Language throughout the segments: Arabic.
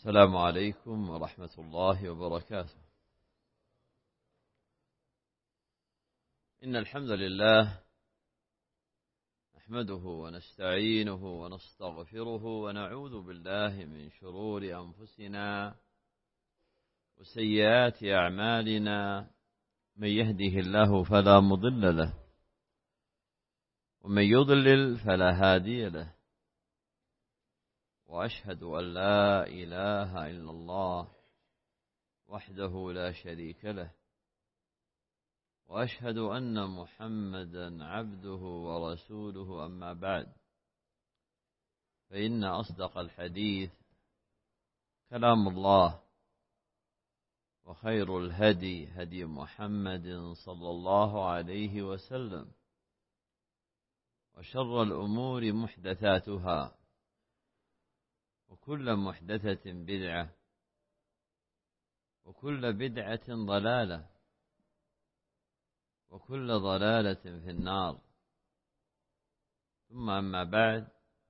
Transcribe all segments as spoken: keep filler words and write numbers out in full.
السلام عليكم ورحمة الله وبركاته. إن الحمد لله نحمده ونستعينه ونستغفره ونعوذ بالله من شرور أنفسنا وسيئات أعمالنا، من يهده الله فلا مضل له ومن يضلل فلا هادي له، وأشهد أن لا إله إلا الله وحده لا شريك له، وأشهد أن محمدا عبده ورسوله. أما بعد، فإن أصدق الحديث كلام الله، وخير الهدي هدي محمد صلى الله عليه وسلم، وشر الأمور محدثاتها، وكل محدثة بدعة، وكل بدعة ضلالة، وكل ضلالة في النار. ثم أما بعد،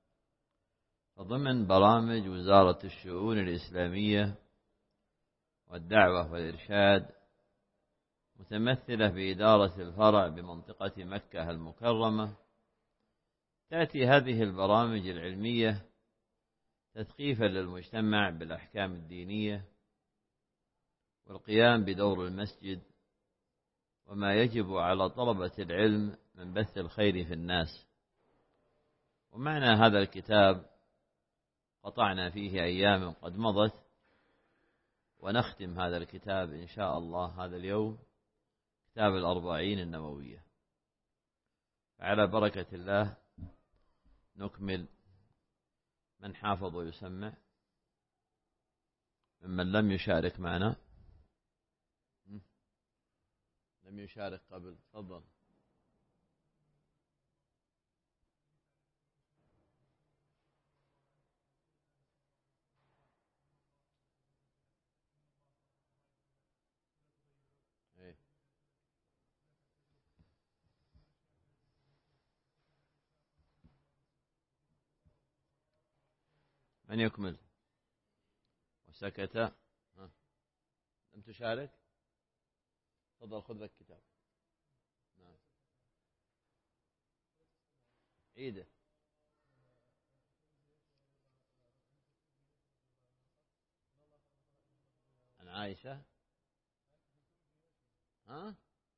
فضمن برامج وزارة الشؤون الإسلامية والدعوة والإرشاد، متمثلة بإدارة الفرع بمنطقة مكة المكرمة، تأتي هذه البرامج العلمية تثقيفا للمجتمع بالأحكام الدينية، والقيام بدور المسجد وما يجب على طلبة العلم من بث الخير في الناس. ومعنى هذا الكتاب قطعنا فيه أيام قد مضت، ونختم هذا الكتاب إن شاء الله هذا اليوم، كتاب الأربعين النووية. على بركة الله نكمل. من حافظ ويسمع ممن لم يشارك معنا، لم يشارك قبل، تفضل. إيه. من يكمل وسكت؟ ها. لم تشارك؟ تفضل خذ لك كتاب. نعم. عيده. عن عائشة. ها؟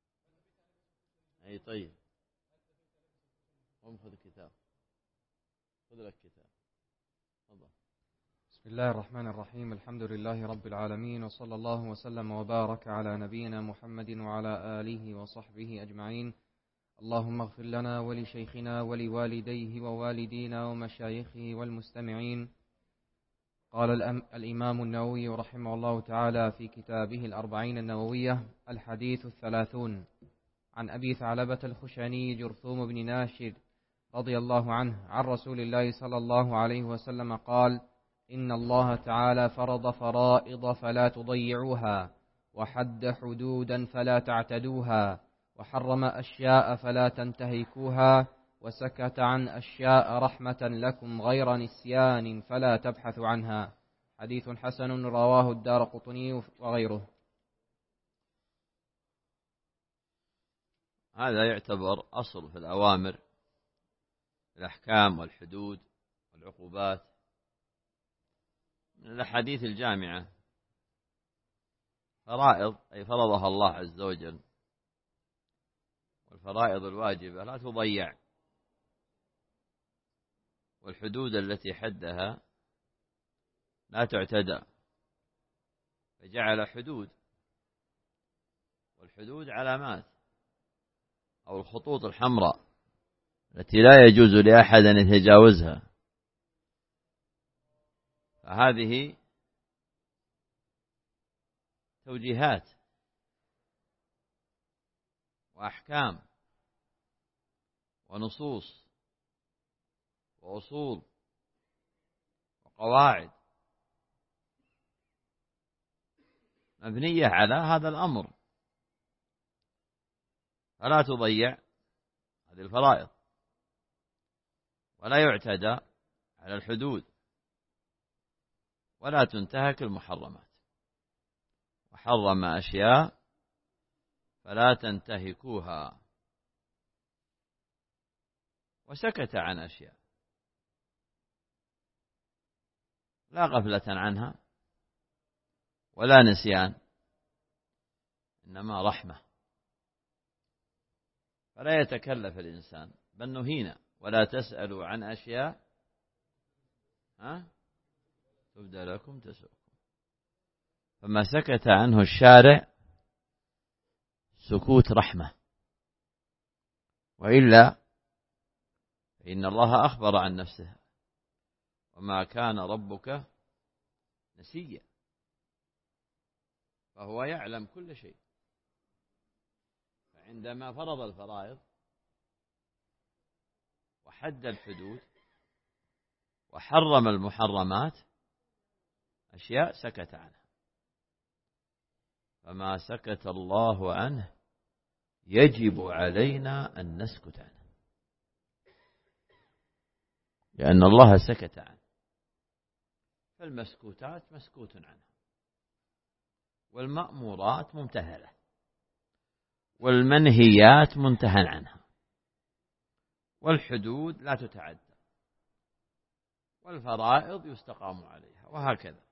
أي طيب، قم خذ الكتاب، خذ لك كتاب، تفضل. بسم الله الرحمن الرحيم. الحمد لله رب العالمين، وصلى الله وسلم وبارك على نبينا محمد وعلى آله وصحبه أجمعين. اللهم اغفر لنا ولشيخنا ولوالديه ووالدينا ومشايخه والمستمعين. قال الإمام النووي رحمه الله تعالى في كتابه الأربعين النووية: الحديث الثلاثون. عن أبي ثعلبة الخشني جرثوم بن ناشر رضي الله عنه عن رسول الله صلى الله عليه وسلم قال: إن الله تعالى فرض فرائض فلا تضيعوها، وحد حدودا فلا تعتدوها، وحرم أشياء فلا تنتهكوها، وسكت عن أشياء رحمة لكم غير نسيان فلا تبحثوا عنها. حديث حسن رواه الدارقطني وغيره. هذا يعتبر أصل في الأوامر، الأحكام والحدود والعقوبات، من الأحاديث الجامعة. فرائض أي فرضها الله عز وجل، والفرائض الواجبة لا تضيع، والحدود التي حدها لا تعتدى، فجعل حدود، والحدود علامات أو الخطوط الحمراء التي لا يجوز لأحد أن يتجاوزها. فهذه توجيهات وأحكام ونصوص وأصول وقواعد مبنية على هذا الأمر، فلا تضيع هذه الفرائض، ولا يعتدى على الحدود، ولا تنتهك المحرمات، وحرم أشياء فلا تنتهكوها، وسكت عن أشياء لا غفلة عنها ولا نسيان، إنما رحمة. فلا يتكلف الإنسان، بل نهينا ولا تسألوا عن أشياء ها تبدأ لكم تسؤكم. فما سكت عنه الشارع سكوت رحمة، وإلا فإن الله أخبر عن نفسه: وما كان ربك نسيا، فهو يعلم كل شيء. فعندما فرض الفرائض وحد الحدود وحرم المحرمات أشياء سكت عنها، فما سكت الله عنه يجب علينا أن نسكت عنه، لأن الله سكت عنه. فالمسكوتات مسكوت عنها، والمأمورات ممتهلة، والمنهيات منتهى عنها، والحدود لا تتعدى، والفرائض يستقام عليها، وهكذا.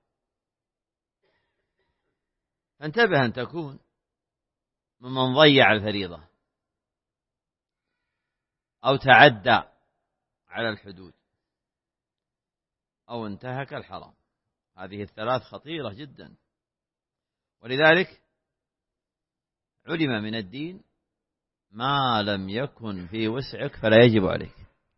فانتبه أن تكون ممن ضيع الفريضة أو تعدى على الحدود أو انتهك الحرام. هذه الثلاث خطيرة جدا، ولذلك علم من الدين ما لم يكن في وسعك فلا يجب عليك،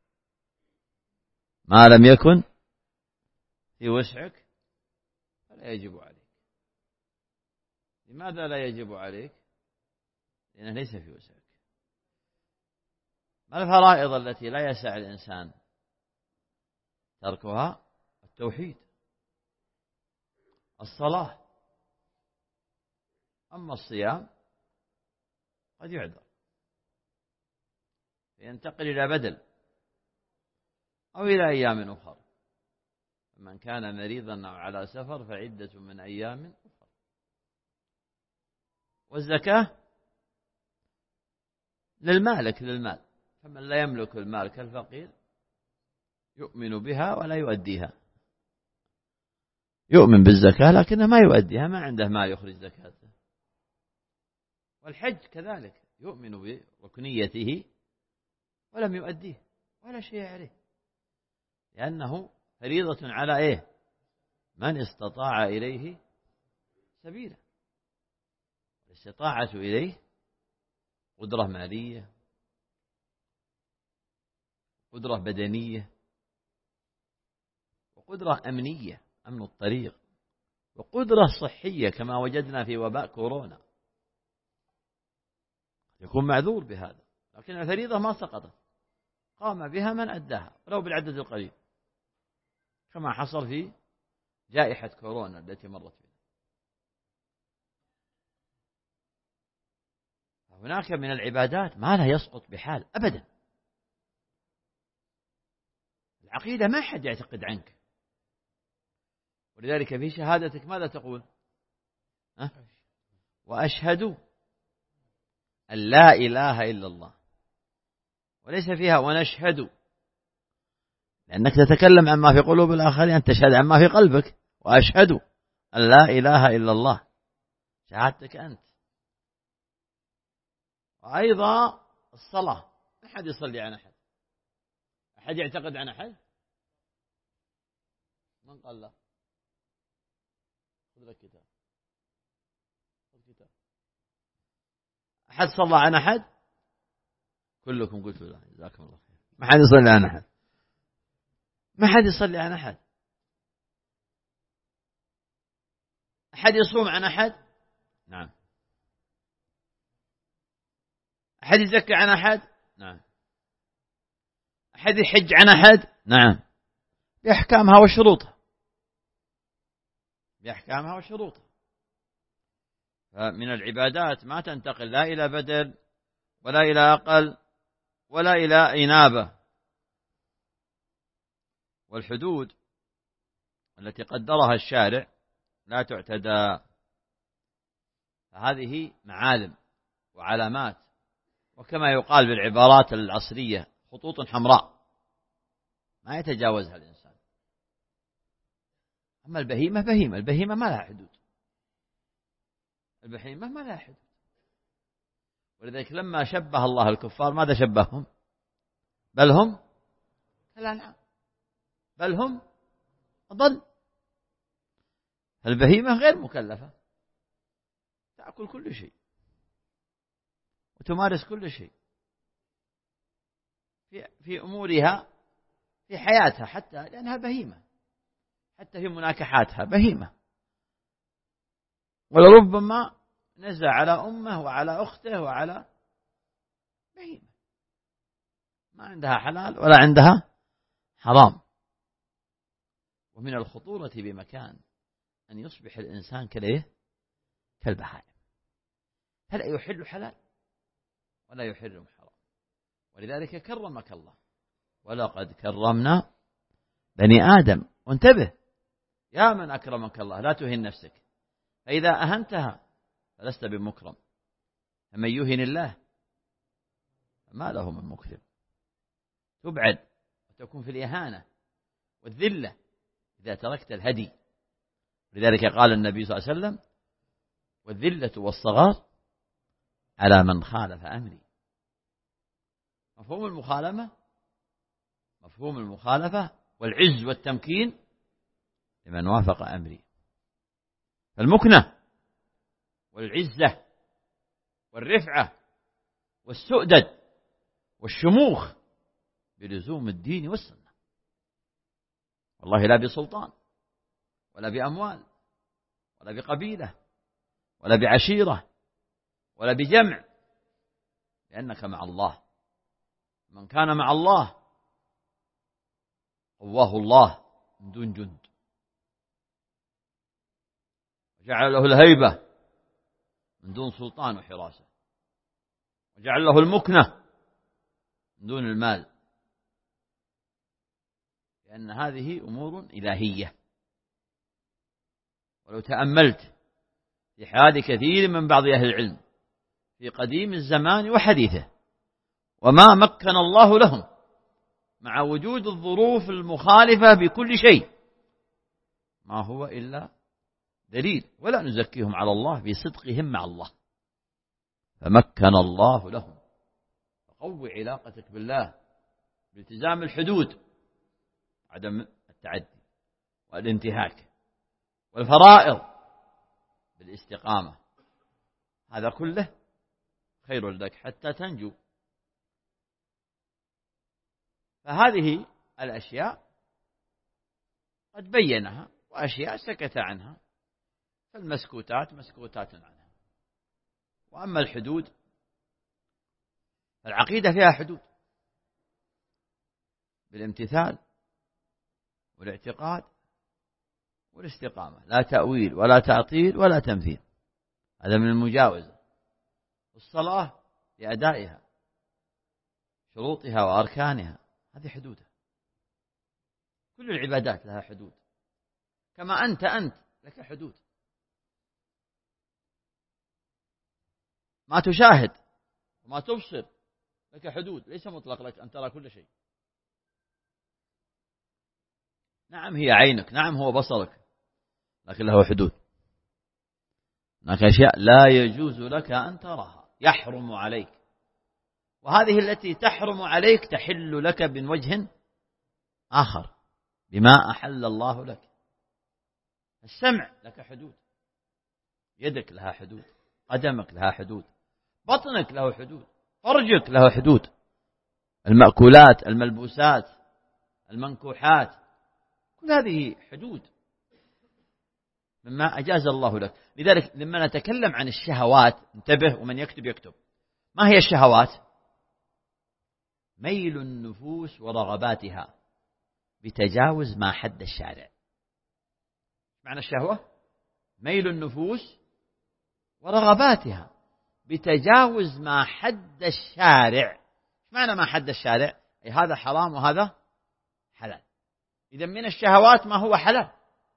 ما لم يكن في وسعك فلا يجب عليك. لماذا لا يجب عليك؟ لأنه ليس في وسعك. ما الفرائض التي لا يسع الإنسان تركها؟ التوحيد، الصلاة. أما الصيام قد يعذر، ينتقل إلى بدل أو إلى أيام أخرى. من كان مريضا أو على سفر فعدة من أيام أخرى. والزكاة للمالك للمال، فمن لا يملك المال كالفقير يؤمن بها ولا يؤديها، يؤمن بالزكاة لكنه ما يؤديها، ما عنده ما يخرج زكاته. والحج كذلك يؤمن بركنيته ولم يؤديه ولا شيء عليه، لأنه فريضة على إيه؟ من استطاع إليه سبيلا. الاستطاعة إليه قدرة مالية، قدرة بدنية، وقدرة أمنية، أمن الطريق، وقدرة صحية كما وجدنا في وباء كورونا، يكون معذور بهذا. لكن الفريضة ما سقطت، قام بها من أداها ولو بالعدد القليل، كما حصل في جائحة كورونا التي مرت بنا. هناك من العبادات ما لا يسقط بحال أبدا. العقيدة ما حد يعتقد عنك، ولذلك في شهادتك ماذا تقول؟ أه؟ وأشهد أن لا إله إلا الله، وليس فيها ونشهد، لأنك تتكلم عما في قلوب الآخرين، أن تشهد عما في قلبك. وأشهد أن لا إله إلا الله، شهادتك أنت. وأيضا الصلاة، أحد يصلي عن أحد، أحد يعتقد عن أحد؟ من قال لا؟ خذ لك كتاب، خذ كتاب. أحد صلى عن أحد؟ كلكم قلتوا لا، جزاكم الله خير. ما حد يصلي عن أحد، ما حد يصلي عن أحد. أحد يصوم عن أحد؟ نعم. أحد يزكي عن أحد؟ نعم. أحد يحج عن أحد؟ نعم، بأحكامها وشروطها، بأحكامها وشروطها. فمن العبادات ما تنتقل لا إلى بدل ولا إلى أقل ولا إلى إنابة. والحدود التي قدرها الشارع لا تعتدى، فهذه معالم وعلامات، وكما يقال بالعبارات العصرية خطوط حمراء ما يتجاوزها الإنسان. أما البهيمة بهيمة، البهيمة ما لها حدود، البهيمة ما لها حدود. ولذلك لما شبه الله الكفار ماذا شبههم؟ بل هم كالأنعام بل هم أضل. البهيمة غير مكلفة، تأكل كل شيء وتمارس كل شيء في في أمورها في حياتها، حتى لأنها بهيمة، حتى في مناكحاتها بهيمة، ولربما نزع على أمه وعلى أخته وعلى بهيمة، ما عندها حلال ولا عندها حرام. ومن الخطورة بمكان أن يصبح الإنسان كالإيه؟ كالبهائم، فلا يحل حلال ولا يحرم حرام. ولذلك كرمك الله، ولقد كرمنا بني آدم. وانتبه يا من أكرمك الله، لا تهن نفسك، فإذا أهنتها فلست بمكرم، فمن يهن الله فما له من مكرم. تبعد وتكون في الإهانة والذلة إذا تركت الهدي. لذلك قال النبي صلى الله عليه وسلم: والذلة والصغار على من خالف أمري. مفهوم المخالفة مفهوم المخالفة والعز والتمكين لمن وافق أمري. فالمكنة والعزة والرفعة والسؤدد والشموخ بلزوم الدين والسنة، والله لا بسلطان ولا بأموال ولا بقبيلة ولا بعشيرة ولا بجمع، لأنك مع الله. من كان مع الله قواه الله من دون جند، وجعل له الهيبة من دون سلطان وحراسة، وجعل له المكنة من دون المال، لأن هذه أمور إلهية. ولو تأملت في حال كثير من بعض أهل العلم في قديم الزمان وحديثه وما مكن الله لهم مع وجود الظروف المخالفة بكل شيء، ما هو إلا دليل، ولا نزكيهم على الله بصدقهم مع الله. فمكن الله لهم. فقوي علاقتك بالله بالتزام الحدود، عدم التعدي والانتهاك، والفرائض بالاستقامة، هذا كله خير لك حتى تنجو. فهذه الأشياء قد بينها وأشياء سكت عنها، فالمسكوتات مسكوتات عنها. وأما الحدود فالعقيدة فيها حدود بالامتثال والاعتقاد والاستقامة، لا تأويل ولا تعطيل ولا تمثيل، هذا من المجاوزة. والصلاة لأدائها شروطها وأركانها، هذه حدودها. كل العبادات لها حدود، كما أنت أنت لك حدود. ما تشاهد وما تبصر لك حدود، ليس مطلق لك أن ترى كل شيء. نعم هي عينك، نعم هو بصرك، لكن له حدود. هناك أشياء لا يجوز لك أن تراها، يحرم عليك، وهذه التي تحرم عليك تحل لك من وجه آخر بما أحل الله لك. السمع لك حدود، يدك لها حدود، قدمك لها حدود، بطنك له حدود، فرجك له حدود، المأكولات، الملبوسات، المنكوحات، كل هذه حدود مما أجاز الله لك. لذلك لما نتكلم عن الشهوات، انتبه، ومن يكتب يكتب، ما هي الشهوات؟ ميل النفوس ورغباتها بتجاوز ما حد الشارع. معنى الشهوة ميل النفوس ورغباتها بتجاوز ما حد الشارع. معنى ما حد الشارع؟ أي هذا حرام وهذا حلال. إذا من الشهوات ما هو حلال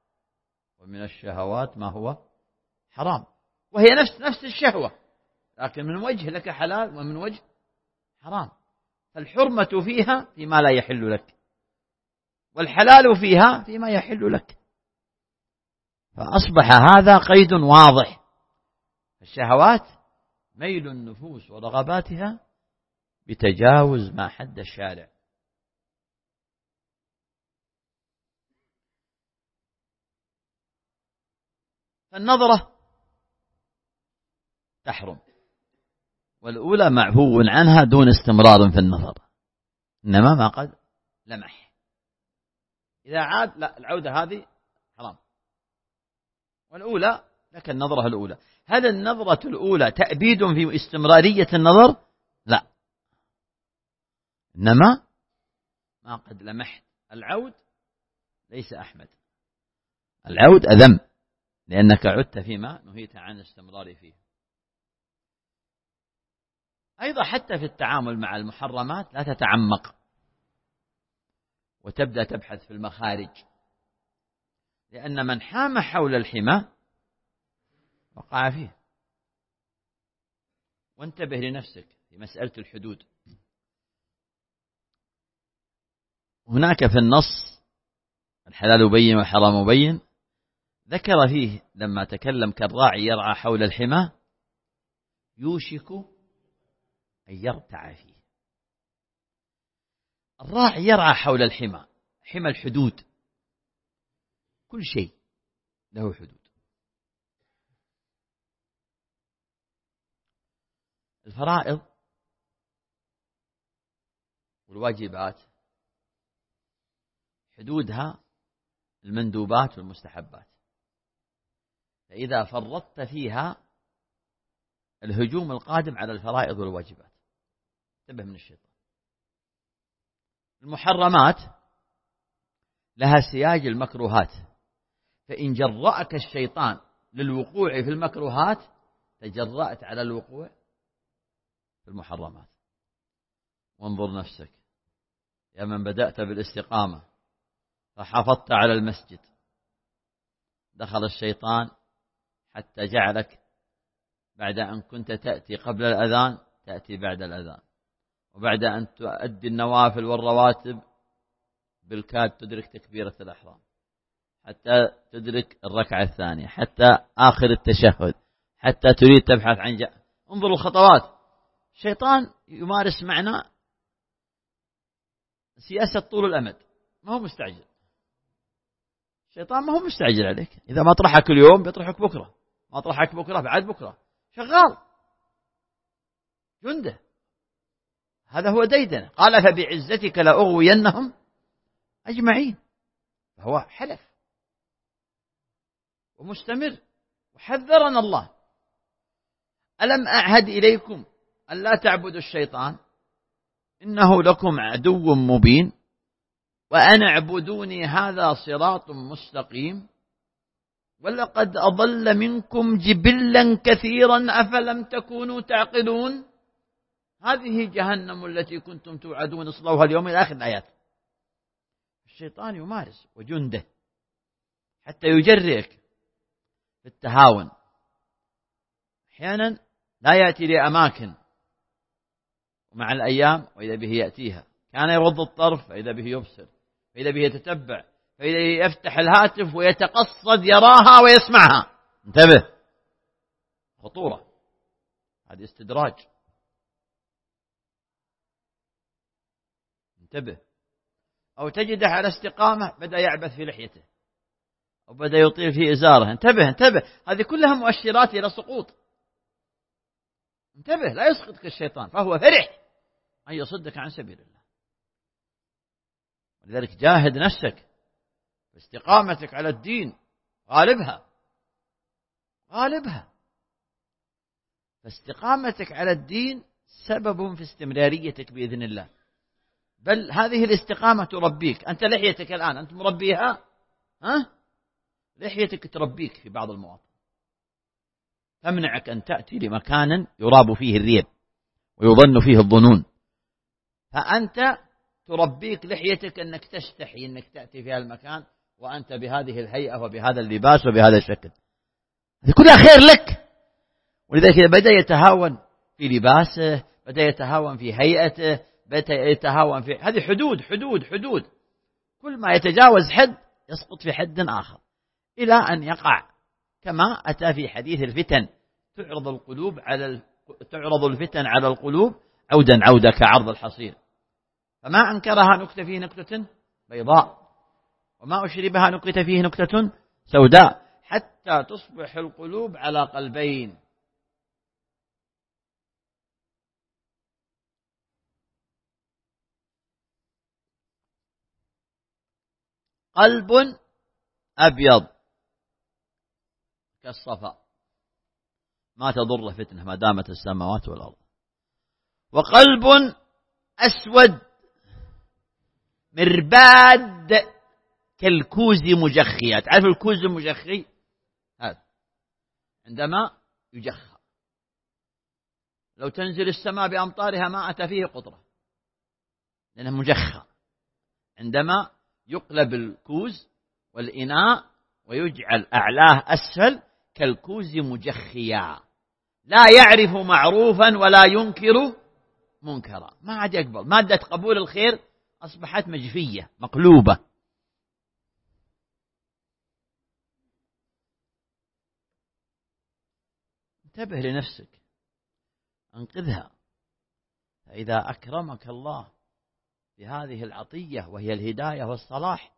ومن الشهوات ما هو حرام، وهي نفس نفس الشهوة، لكن من وجه لك حلال ومن وجه حرام. فالحرمة فيها فيما لا يحل لك، والحلال فيها فيما يحل لك. فأصبح هذا قيد واضح. الشهوات ميل النفوس ورغباتها بتجاوز ما حد الشارع. فالنظرة تحرم، والأولى معفو عنها دون استمرار في النظر، إنما ما قد لمح. إذا عاد لا، العودة هذه حرام. والأولى لك النظرة الأولى. هل النظرة الأولى تأبيد في استمرارية النظر؟ لا، إنما ما قد لمحت. العود ليس أحمد، العود أذم، لأنك عدت فيما نهيت عن الاستمرار فيه. أيضا حتى في التعامل مع المحرمات لا تتعمق وتبدأ تبحث في المخارج، لأن من حام حول الحمى وقع فيه. وانتبه لنفسك في مسألة الحدود. هناك في النص الحلال بين والحرام بين، ذكر فيه لما تكلم كالراعي يرعى حول الحمى يوشك أن يرتع فيه. الراعي يرعى حول الحمى، حمى الحدود، كل شيء له حدود. الفرائض والواجبات حدودها المندوبات والمستحبات، فإذا فرطت فيها الهجوم القادم على الفرائض والواجبات. انتبه من الشيطان. المحرمات لها سياج المكروهات، فإن جرأك الشيطان للوقوع في المكروهات تجرأت على الوقوع في المحرمات. وانظر نفسك يا من بدأت بالاستقامة فحافظت على المسجد، دخل الشيطان حتى جعلك بعد أن كنت تأتي قبل الأذان تأتي بعد الأذان، وبعد أن تؤدي النوافل والرواتب بالكاد تدرك تكبيرة الأحرام، حتى تدرك الركعة الثانية، حتى آخر التشهد، حتى تريد تبحث عن جاء. انظروا الخطوات. الشيطان يمارس معنا سياسة طول الأمد، ما هو مستعجل. الشيطان ما هو مستعجل عليك، إذا ما طرحك اليوم بيطرحك بكرة، ما طرحك بكرة بعد بكرة، شغال جنده. هذا هو ديدنه. قال فبعزتك لأغوينهم أجمعين، فهو حلف ومستمر. وحذرنا الله: ألم أعهد إليكم ألا تعبدوا الشيطان إنه لكم عدو مبين وأن اعبدوني هذا صراط مستقيم ولقد أضل منكم جبلا كثيرا أفلم تكونوا تعقلون هذه جهنم التي كنتم توعدون اصلوها اليوم إلى آخر الآيات. الشيطان يمارس وجنده حتى يجرئك في التهاون. أحيانا لا يأتي لأماكن، ومع الأيام وإذا به يأتيها. كان يغض الطرف فإذا به يبصر، فإذا به يتتبع، فإذا يفتح الهاتف ويتقصد يراها ويسمعها. انتبه، خطورة، هذا استدراج. انتبه. أو تجده على استقامة بدأ يعبث في لحيته أو بدأ يطيل في إزاره. انتبه انتبه، هذه كلها مؤشرات إلى سقوط. انتبه، لا يسقطك الشيطان، فهو فرح أن يصدك عن سبيل الله. ولذلك جاهد نفسك باستقامتك على الدين، غالبها غالبها. فاستقامتك على الدين سبب في استمراريتك بإذن الله، بل هذه الاستقامة تربيك. أنت لحيتك الآن أنت مربيها، ها؟ لحيتك تربيك في بعض المواطن، تمنعك أن تأتي لمكان يراب فيه الريب ويظن فيه الظنون. فأنت تربيك لحيتك أنك تستحي أنك تأتي في هذا المكان وأنت بهذه الهيئة وبهذا اللباس وبهذا الشكل، هذه كلها خير لك. ولذلك بدأ يتهاون في لباسه، بدأ يتهاون في هيئته، بدأ يتهاون في هذه حدود حدود حدود. كل ما يتجاوز حد يسقط في حد آخر إلى أن يقع كما أتى في حديث الفتن، تعرض القلوب على ال... تعرض الفتن على القلوب عودا عودا كعرض الحصير، فما أنكرها نكتة فيه نكتة بيضاء، وما أشربها نكتة فيه نكتة سوداء، حتى تصبح القلوب على قلبين. قلب أبيض كالصفا ما تضر فتنة ما دامت السماوات والأرض، وقلب أسود مرباد كالكوز مجخية. تعرف الكوز المجخي هذا عندما يجخى، لو تنزل السماء بأمطارها ما أتى فيه قطرة لأنه مجخى. عندما يقلب الكوز والإناء ويجعل أعلاه أسفل كالكوز مجخيا، لا يعرف معروفا ولا ينكر منكرا، ما عاد يقبل. مادة قبول الخير أصبحت مجفية مقلوبة. انتبه لنفسك، أنقذها، فإذا أكرمك الله بهذه العطية وهي الهداية والصلاح،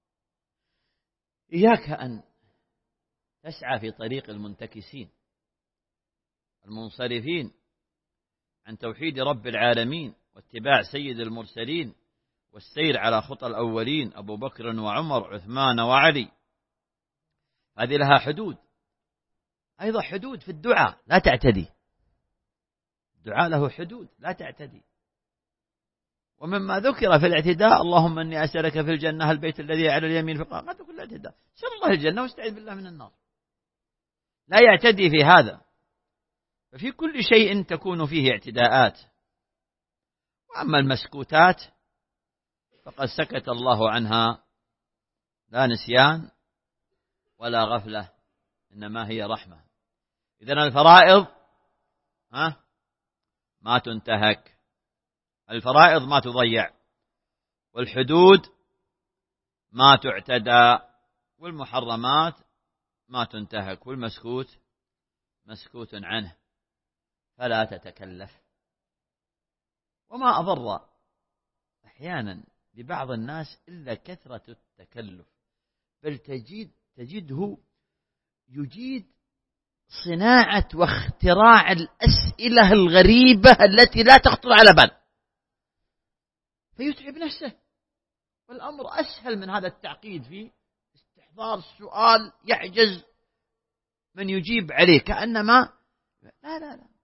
إياك أن تسعى في طريق المنتكسين المنصرفين عن توحيد رب العالمين واتباع سيد المرسلين والسير على خطى الأولين أبو بكر وعمر عثمان وعلي. هذه لها حدود، أيضا حدود في الدعاء لا تعتدي، الدعاء له حدود لا تعتدي. ومما ذكر في الاعتداء اللهم إني أسألك في الجنة البيت الذي على اليمين في القرآن، هذا كله اعتداء. سأل الله الجنة واستعذ بالله من النار، لا يعتدي في هذا. ففي كل شيء تكون فيه اعتداءات. وأما المسكوتات فقد سكت الله عنها، لا نسيان ولا غفلة، إنما هي رحمة. إذن الفرائض ها ما تنتهك، الفرائض ما تضيع، والحدود ما تعتدى، والمحرمات ما تنتهك، والمسكوت مسكوت عنه فلا تتكلف. وما أضر أحيانا لبعض الناس إلا كثرة التكلف، بل تجد تجده يجيد صناعة واختراع الأسئلة الغريبة التي لا تخطر على بال، فيتعب نفسه. والأمر أسهل من هذا التعقيد في استحضار السؤال يعجز من يجيب عليه، كأنما لا لا لا.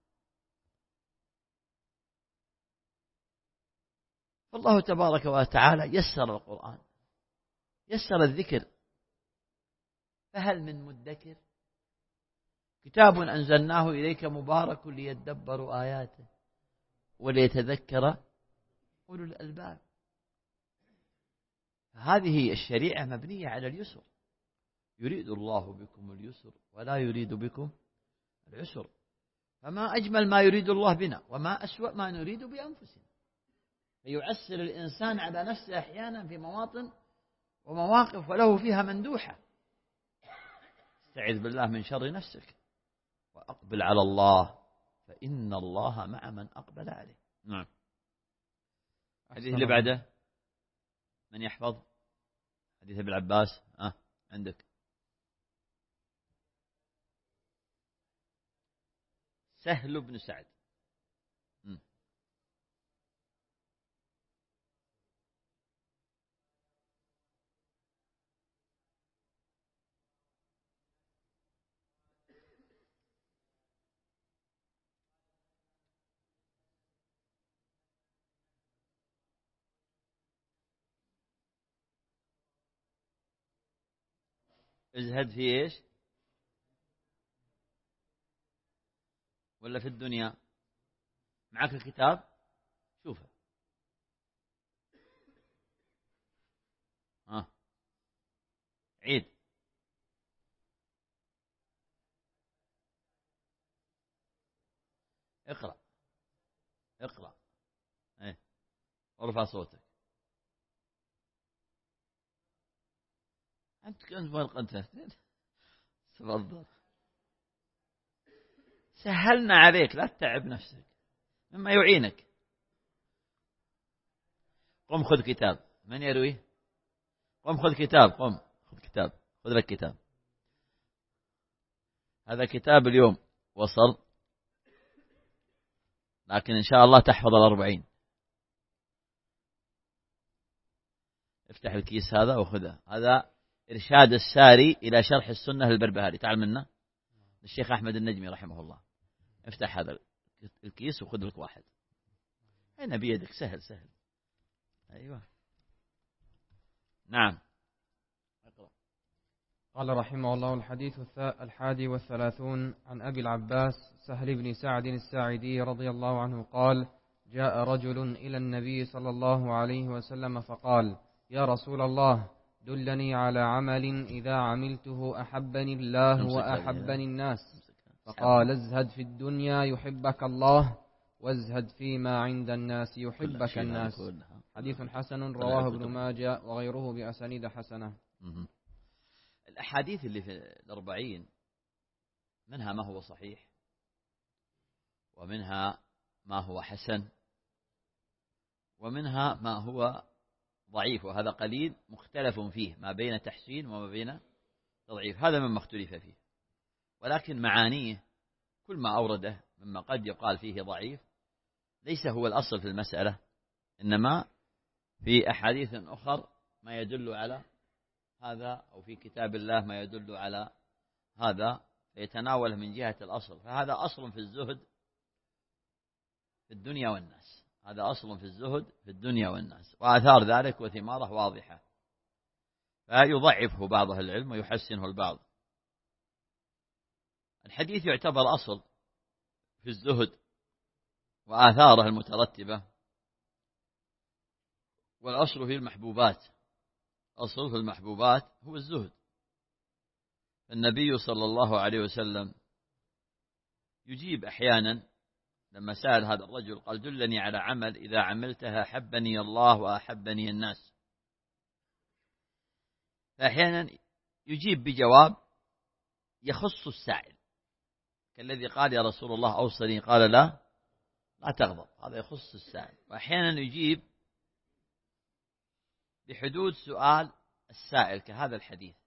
فالله تبارك وتعالى يسر القرآن، يسر الذكر، فهل من مدكر؟ كتاب أنزلناه إليك مبارك ليدبروا آياته وليتذكر أولو الألباب. هذه الشريعة مبنية على اليسر، يريد الله بكم اليسر ولا يريد بكم العسر. فما أجمل ما يريد الله بنا، وما أسوأ ما نريد بأنفسنا. فيعسر الإنسان على نفسه أحيانا في مواطن ومواقف وله فيها مندوحة. استعذ بالله من شر نفسك وأقبل على الله، فإن الله مع من أقبل عليه. نعم. الحديث اللي بعده من يحفظ؟ حديث ابن عباس. آه عندك سهل بن سعد. م. ازهد في ايش؟ ولا في الدنيا؟ معك الكتاب شوفه. ها عيد. اقرأ اقرأ ايه ارفع صوتك. أنت كنت فرق أنت تفضل. سهلنا عليك، لا تتعب نفسك مما يعينك. قم خذ كتاب. من يرويه؟ قم خذ كتاب. قم خذ كتاب. خذ لك كتاب. هذا كتاب اليوم وصل، لكن إن شاء الله تحفظ الأربعين. افتح الكيس هذا وخذه. هذا إرشاد الساري إلى شرح السنة للبربهاري، تعال منه الشيخ أحمد النجمي رحمه الله. افتح هذا الكيس وخذ لك واحد. هنا بيدك، سهل سهل. أيوة نعم. اقرأ. قال رحمه الله: الحديث الحادي والثلاثون عن أبي العباس سهل بن سعد الساعدي رضي الله عنه قال: جاء رجل إلى النبي صلى الله عليه وسلم فقال: يا رسول الله، دلني على عمل إذا عملته أحبني الله وأحبني الناس. فقال: ازهد في الدنيا يحبك الله، وازهد فيما عند الناس يحبك الناس. حديث حسن رواه ابن ماجه وغيره بأسانيد حسنة. الأحاديث اللي في الأربعين منها ما هو صحيح، ومنها ما هو حسن، ومنها ما هو ضعيف، وهذا قليل مختلف فيه ما بين تحسين وما بين تضعيف. هذا مما اختلف فيه، ولكن معانيه كل ما أورده مما قد يقال فيه ضعيف ليس هو الأصل في المسألة، إنما في أحاديث أخر ما يدل على هذا، أو في كتاب الله ما يدل على هذا، فيتناوله من جهة الأصل. فهذا أصل في الزهد في الدنيا والناس. هذا أصل في الزهد في الدنيا والناس، وآثار ذلك وثماره واضحة، فيضعفه بعض أهل العلم ويحسنه البعض. الحديث يعتبر أصل في الزهد وآثاره المترتبة، والأصل في المحبوبات. أصل في المحبوبات هو الزهد. النبي صلى الله عليه وسلم يجيب أحيانا لما سأل هذا الرجل قال: دلني على عمل إذا عملتها أحبني الله وأحبني الناس. فأحيانا يجيب بجواب يخص السائل، كالذي قال: يا رسول الله أوصني، قال: لا لا تغضب. هذا يخص السائل. وأحيانا يجيب بحدود سؤال السائل، كهذا الحديث: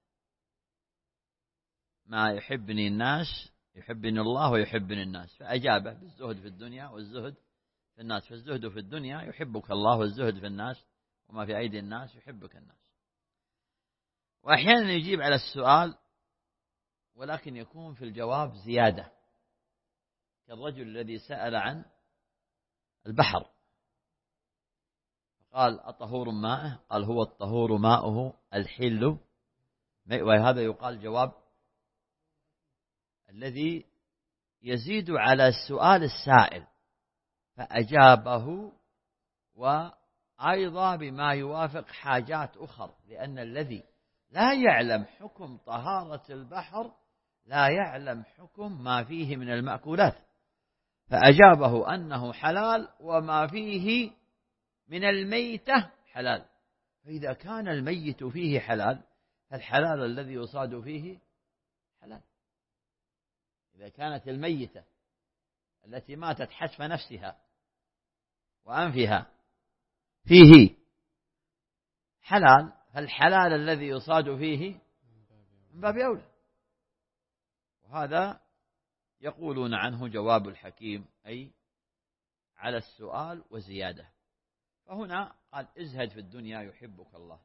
ما يحبني الناس يحبني الله ويحبني الناس. فأجابه بالزهد في الدنيا والزهد في الناس. فالزهد في الدنيا يحبك الله، والزهد في الناس وما في أيدي الناس يحبك الناس. وأحيانا يجيب على السؤال ولكن يكون في الجواب زيادة، كالرجل الذي سأل عن البحر قال: أطهور ماءه؟ قال: هو الطهور ماؤه الحل. وهذا يقال جواب الذي يزيد على سؤال السائل، فأجابه وأيضا بما يوافق حاجات أخرى، لأن الذي لا يعلم حكم طهارة البحر لا يعلم حكم ما فيه من المأكولات، فأجابه أنه حلال وما فيه من الميتة حلال. فإذا كان الميت فيه حلال فالحلال الذي يصاد فيه حلال. إذا كانت الميتة التي ماتت حتف نفسها وأنفها فيه حلال، فالحلال الذي يصاد فيه من باب أولى. وهذا يقولون عنه جواب الحكيم، أي على السؤال وزيادة. فهنا قال: ازهد في الدنيا يحبك الله،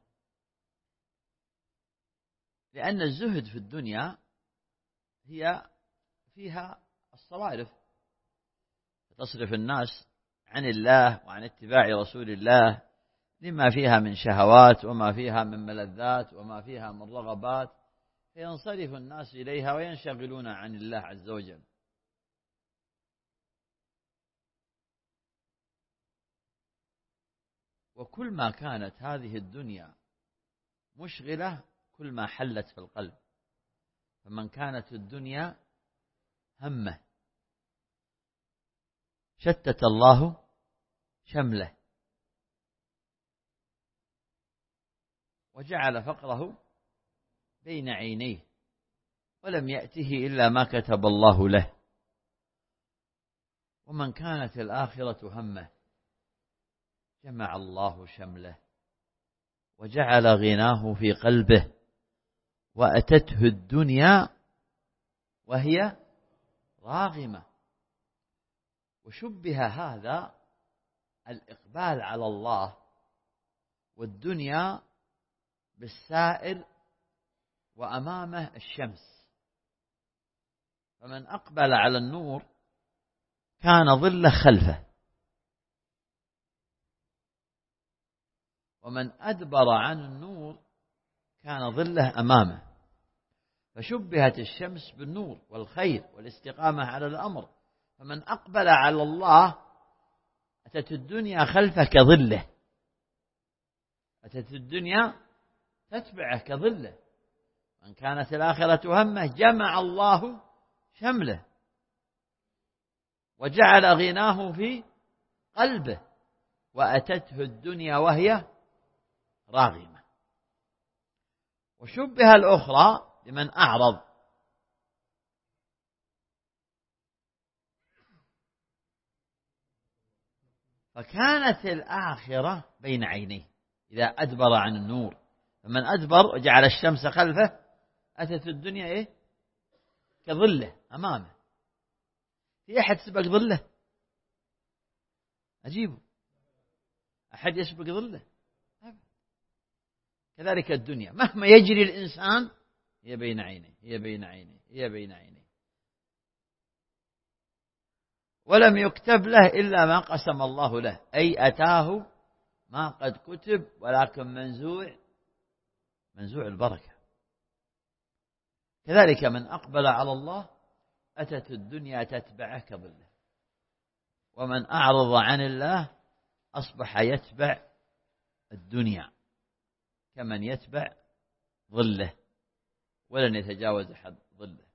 لأن الزهد في الدنيا هي فيها الصوارف، تصرف الناس عن الله وعن اتباع رسول الله لما فيها من شهوات وما فيها من ملذات وما فيها من رغبات، فينصرف الناس إليها وينشغلون عن الله عز وجل. وكل ما كانت هذه الدنيا مشغلة كل ما حلت في القلب. فمن كانت الدنيا همه شتت الله شمله وجعل فقره بين عينيه ولم يأته إلا ما كتب الله له. ومن كانت الآخرة همه جمع الله شمله وجعل غناه في قلبه وأتته الدنيا وهي راغمة. وشبه هذا الإقبال على الله والدنيا بالسائر وأمامه الشمس. فمن أقبل على النور كان ظله خلفه، ومن أدبر عن النور كان ظله أمامه. فشبهت الشمس بالنور والخير والاستقامة على الأمر. فمن أقبل على الله أتت الدنيا خلفه كظله، أتت الدنيا تتبعه كظله. من كانت الآخرة همه جمع الله شمله وجعل غناه في قلبه وأتته الدنيا وهي راغمة. وشبه الأخرى لمن أعرض، فكانت الآخرة بين عينيه إذا أدبر عن النور. فمن أدبر وجعل الشمس خلفه أتت الدنيا إيه؟ كظله أمامه. في أحد سبق ظله؟ أجيبه، أحد يسبق ظله؟ كذلك الدنيا مهما يجري الإنسان هي بين عينيه، هي بين عينيه، هي بين عينيه، ولم يكتب له إلا ما قسم الله له، أي أتاه ما قد كتب ولكن منزوع منزوع البركة. كذلك من أقبل على الله أتت الدنيا تتبعه كظله، ومن أعرض عن الله أصبح يتبع الدنيا كمن يتبع ظله ولن يتجاوز حد ظله.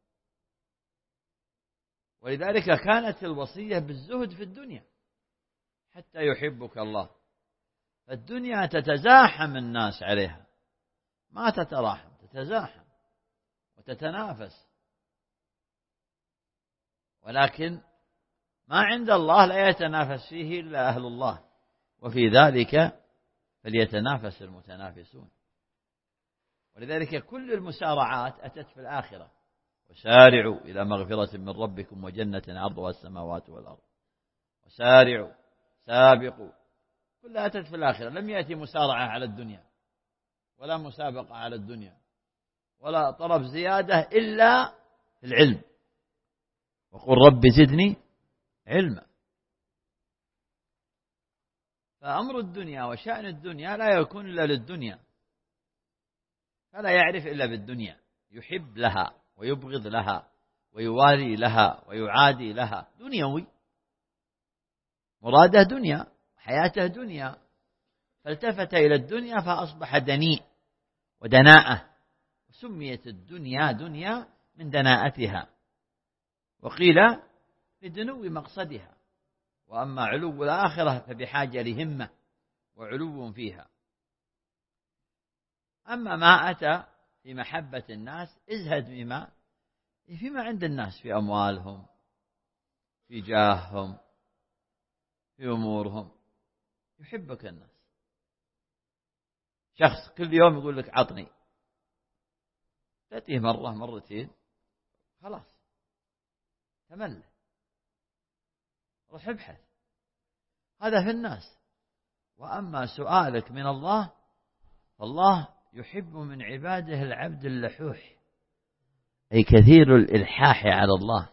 ولذلك كانت الوصية بالزهد في الدنيا حتى يحبك الله. فالدنيا تتزاحم الناس عليها، ما تتراحم، تتزاحم وتتنافس. ولكن ما عند الله لا يتنافس فيه إلا أهل الله، وفي ذلك فليتنافس المتنافسون. ولذلك كل المسارعات أتت في الآخرة: وسارعوا إلى مغفرة من ربكم وجنة عرضها السماوات والأرض، وسارعوا، سابقوا، كلها أتت في الآخرة. لم يأتي مسارعة على الدنيا ولا مسابقة على الدنيا ولا طلب زيادة إلا في العلم. وقل رب زدني علما. فأمر الدنيا وشأن الدنيا لا يكون إلا للدنيا، فلا يعرف إلا بالدنيا، يحب لها ويبغض لها ويوالي لها ويعادي لها. دنيوي، مراده دنيا، حياته دنيا، فالتفت إلى الدنيا فأصبح دنيء ودناءة. وسميت الدنيا دنيا من دناءتها، وقيل لدنو مقصدها. وأما علو الآخرة فبحاجة لهمة وعلو فيها. أما ما أتى في محبة الناس ازهد فيما فيما عند الناس، في أموالهم، في جاههم، في أمورهم. يحبك الناس. شخص كل يوم يقول لك عطني، تأتيه مرة مرتين خلاص تمل، روح ابحث. هذا في الناس. وأما سؤالك من الله فالله يحب من عباده العبد اللحوح، أي كثير الإلحاح على الله.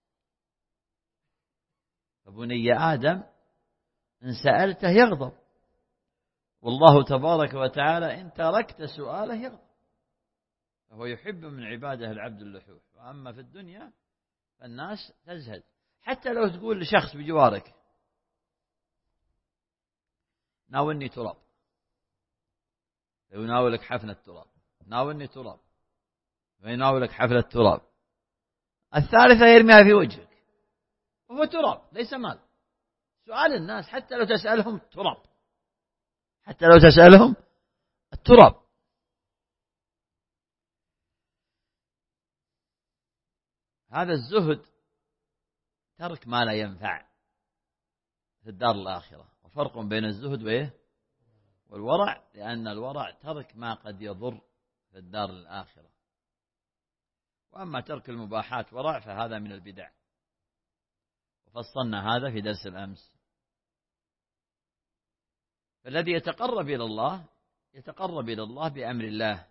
فبني آدم إن سألته يغضب، والله تبارك وتعالى إن تركت سؤاله يغضب. فهو يحب من عباده العبد اللحوح. وأما في الدنيا فالناس تزهد. حتى لو تقول لشخص بجوارك ناولني تراب، لو يناولك حفنة تراب ناولني تراب، ويناولك حفلة تراب. الثالثة يرميها في وجهك وهو تراب ليس مال. سؤال الناس حتى لو تسألهم تراب، حتى لو تسألهم التراب. هذا الزهد ترك ما لا ينفع في الدار الآخرة، وفرق بين الزهد وإيه والورع، لأن الورع ترك ما قد يضر في الدار الآخرة، وأما ترك المباحات ورع فهذا من البدع، وفصلنا هذا في درس الأمس. فالذي يتقرب إلى الله يتقرب إلى الله بأمر الله،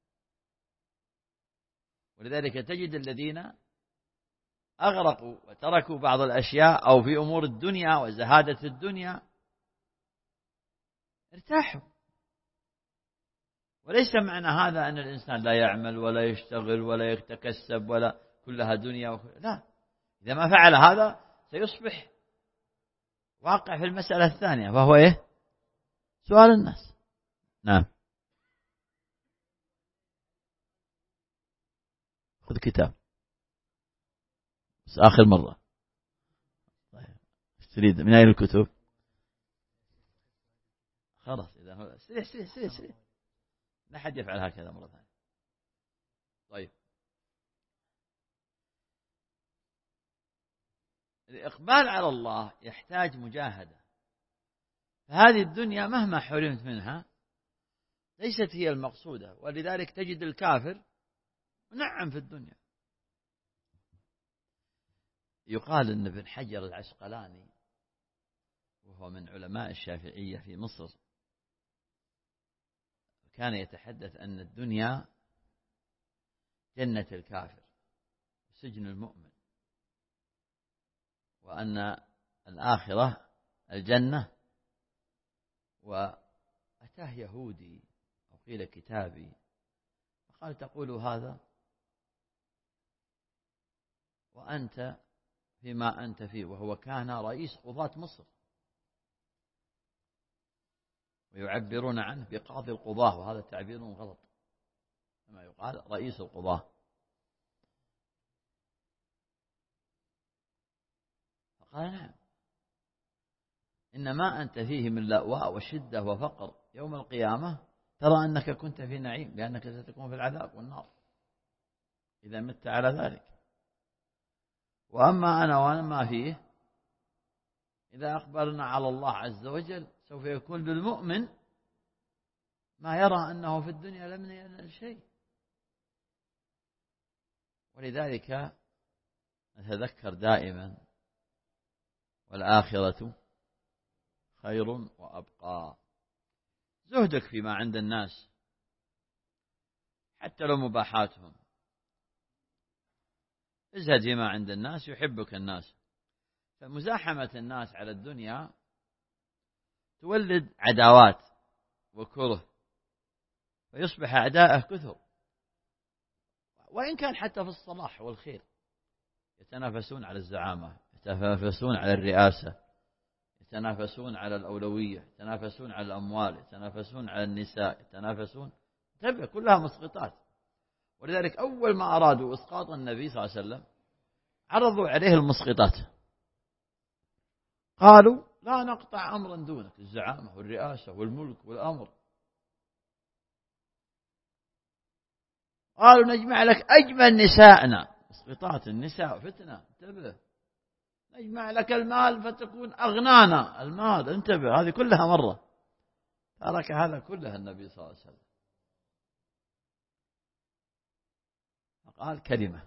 ولذلك تجد الذين أغرقوا وتركوا بعض الأشياء أو في أمور الدنيا وزهادة الدنيا ارتاحوا. وليس معنى هذا أن الإنسان لا يعمل ولا يشتغل ولا يتكسب ولا كلها دنيا وكل... لا، إذا ما فعل هذا سيصبح واقع في المسألة الثانية، وهو إيه؟ سؤال الناس. نعم، خذ كتاب بس آخر مرة. طيب تريد من أين الكتب؟ خلاص إذا هو سريع سريع سريع سريع، لا حد يفعل هكذا مرة ثانية. طيب، الإقبال على الله يحتاج مجاهدة. فهذه الدنيا مهما حرمت منها ليست هي المقصودة، ولذلك تجد الكافر منعم في الدنيا. يقال أن ابن حجر العسقلاني وهو من علماء الشافعية في مصر كان يتحدث أن الدنيا جنة الكافر سجن المؤمن، وأن الآخرة الجنة. وأتاه يهودي أو قيل كتابي فقال تقول هذا وأنت فيما أنت فيه، وهو كان رئيس قضاة مصر، ويعبرون عنه بقاضي القضاة، وهذا تعبير غلط، كما يقال رئيس القضاة. فقال نعم، إن ما أنت فيه من لأواء وشدة وفقر يوم القيامة ترى أنك كنت في نعيم، لأنك ستكون في العذاب والنار إذا مت على ذلك. وأما أنا وأنا ما فيه، إذا أقبلنا على الله عز وجل سوف يكون للمؤمن ما يرى أنه في الدنيا لم ينل شيء. ولذلك نتذكر دائما والآخرة خير وأبقى. زهدك فيما عند الناس حتى لو مباحاتهم، ازهد فيما عند الناس يحبك الناس. فمزاحمة الناس على الدنيا تولد عداوات وكره، فيصبح أعداءه كثر، وإن كان حتى في الصلاح والخير يتنافسون على الزعامة، يتنافسون على الرئاسة، يتنافسون على الأولوية، يتنافسون على الأموال، يتنافسون على النساء، يتنافسون، تبقى كلها مسقطات. ولذلك أول ما أرادوا إسقاط النبي صلى الله عليه وسلم عرضوا عليه المسقطات، قالوا لا نقطع أمرا دونك، الزعامة والرئاسة والملك والأمر. قالوا نجمع لك أجمل نسائنا، مسقطات النساء فتنة، انتبه. نجمع لك المال فتكون أغنانا، المال انتبه، هذه كلها مرة. ترك هذا كلها النبي صلى الله عليه وسلم، فقال كلمة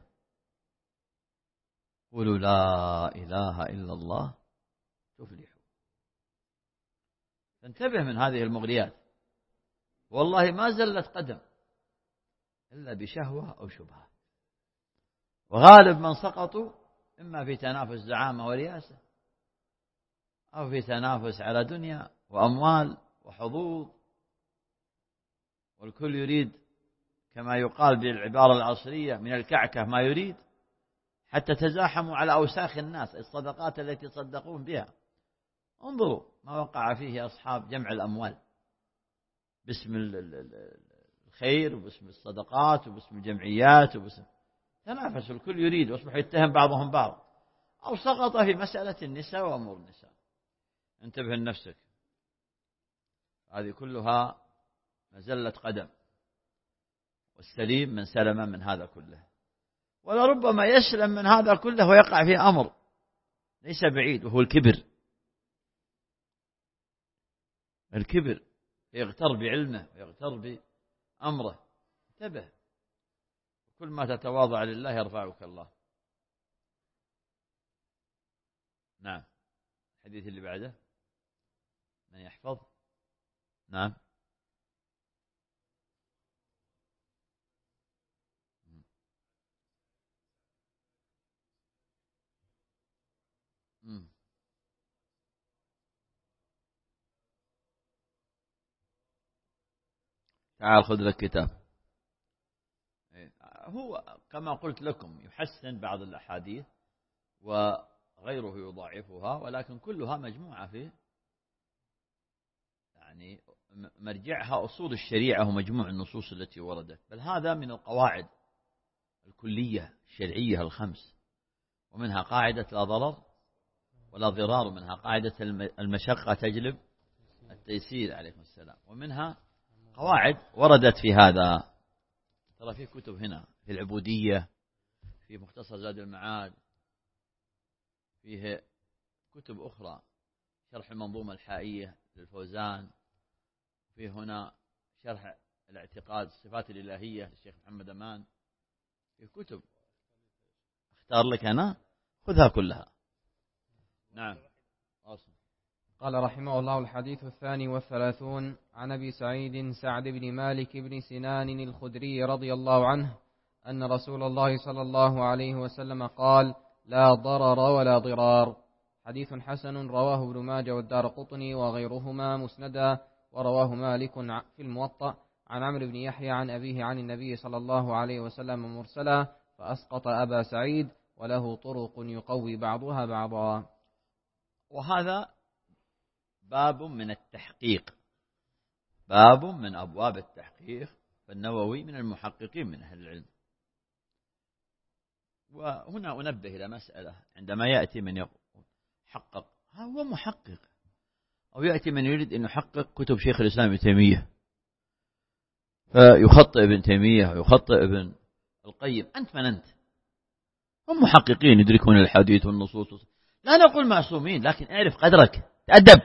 قولوا لا إله إلا الله تفلحوا. فانتبه من هذه المغريات، والله ما زلت قدم إلا بشهوة أو شبهة. وغالب من سقطوا إما في تنافس زعامة ورياسة، أو في تنافس على دنيا وأموال وحظوظ، والكل يريد كما يقال بالعبارة العصرية من الكعكة ما يريد، حتى تزاحموا على أوساخ الناس، الصدقات التي يتصدقون بها. انظروا ما وقع فيه أصحاب جمع الأموال باسم الخير وباسم الصدقات وباسم الجمعيات وباسم تنافسوا، الكل يريد واصبح يتهم بعضهم بعض، أو سقط في مسألة النساء وأمور النساء. انتبه لنفسك، هذه كلها مزلة قدم، والسليم من سلم من هذا كله، ولربما يسلم من هذا كله ويقع في أمر ليس بعيد، وهو الكبر. الكبر يغتر بعلمه ويغتر بأمره. انتبه، كل ما تتواضع لله يرفعك الله. نعم. الحديث اللي بعده من يحفظ. نعم. مم. تعال خذ لك كتاب. هو كما قلت لكم يحسن بعض الأحاديث وغيره يضاعفها، ولكن كلها مجموعة في يعني مرجعها أصول الشريعة ومجموع النصوص التي وردت. بل هذا من القواعد الكلية الشرعية الخمس، ومنها قاعدة لا ضرر ولا ضرار، ومنها قاعدة المشقة تجلب التيسير عليكم السلام، ومنها قواعد وردت في هذا. ترى في كتب هنا في العبودية، في مختصر زاد المعاد، فيه كتب أخرى، شرح المنظومة الحائية للفوزان، فيه هنا شرح الاعتقاد الصفات الإلهية للشيخ محمد أمان، في كتب اختار لك أنا، خذها كلها. نعم. أصل. قال رحمه الله: الحديث الثاني والثلاثون عن أبي سعيد سعد بن مالك بن سنان الخدري رضي الله عنه أن رسول الله صلى الله عليه وسلم قال: لا ضرر ولا ضرار. حديث حسن رواه ابن ماجه والدارقطني وغيرهما مسندا، ورواه مالك في الموطأ عن عمرو بن يحيى عن أبيه عن النبي صلى الله عليه وسلم مرسلا، فأسقط أبا سعيد، وله طرق يقوي بعضها بعضا. وهذا باب من التحقيق، باب من أبواب التحقيق، فالنووي من المحققين من أهل العلم. وهنا أنبه إلى مسألة، عندما يأتي من يقول حقق، هو محقق، أو يأتي من يريد أن يحقق كتب شيخ الإسلام ابن تيمية فيخطئ ابن تيمية ويخطئ ابن القيم، أنت من أنت؟ هم محققين يدركون الحديث والنصوص، لا نقول معصومين، لكن اعرف قدرك، تأدب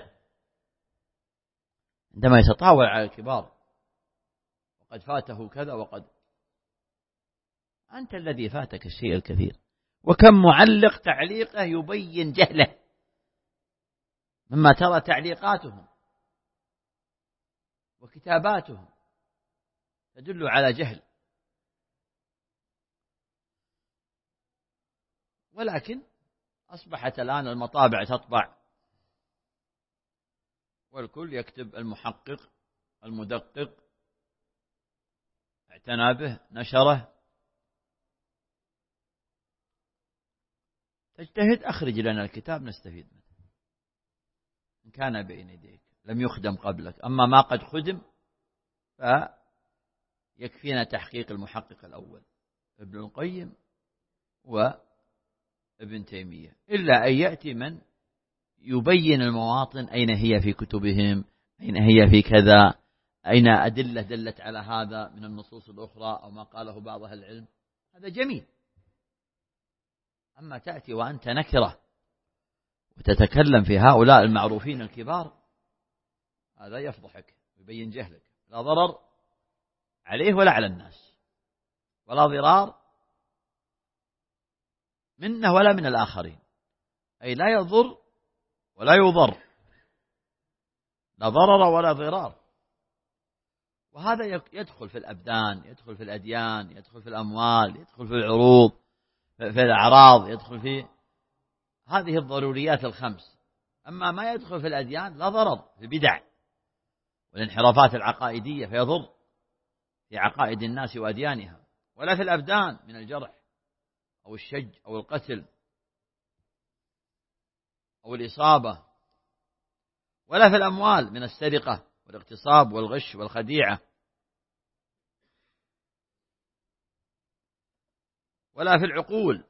عندما يتطاول على الكبار، وقد فاته كذا وقد، أنت الذي فاتك الشيء الكثير. وكم معلق تعليقه يبين جهله، مما ترى تعليقاتهم وكتاباتهم تدل على جهل. ولكن أصبحت الآن المطابع تطبع، والكل يكتب المحقق المدقق، اعتنى به نشره. تجتهد، أخرج لنا الكتاب نستفيد منه إن كان بين يديك، لم يخدم قبلك. أما ما قد خدم فيكفينا تحقيق المحقق الأول ابن القيم وابن تيمية، إلا أن يأتي من يبين المواطن أين هي في كتبهم، أين هي في كذا، أين أدلة دلت على هذا من النصوص الأخرى أو ما قاله بعض أهل العلم، هذا جميل. أما تأتي وأنت نكرة وتتكلم في هؤلاء المعروفين الكبار، هذا يفضحك ويبين جهلك. لا ضرر عليه ولا على الناس، ولا ضرار منه ولا من الآخرين، أي لا يضر ولا يضر، لا ضرر ولا ضرار. وهذا يدخل في الأبدان، يدخل في الأديان، يدخل في الأموال، يدخل في العروض، في الأعراض، يدخل في هذه الضروريات الخمس. أما ما يدخل في الأديان لا ضرر، في البدع والانحرافات العقائدية فيضر في عقائد الناس وأديانها، ولا في الأبدان من الجرح أو الشج أو القتل أو الإصابة، ولا في الأموال من السرقة والاغتصاب والغش والخديعة. ولا في العقول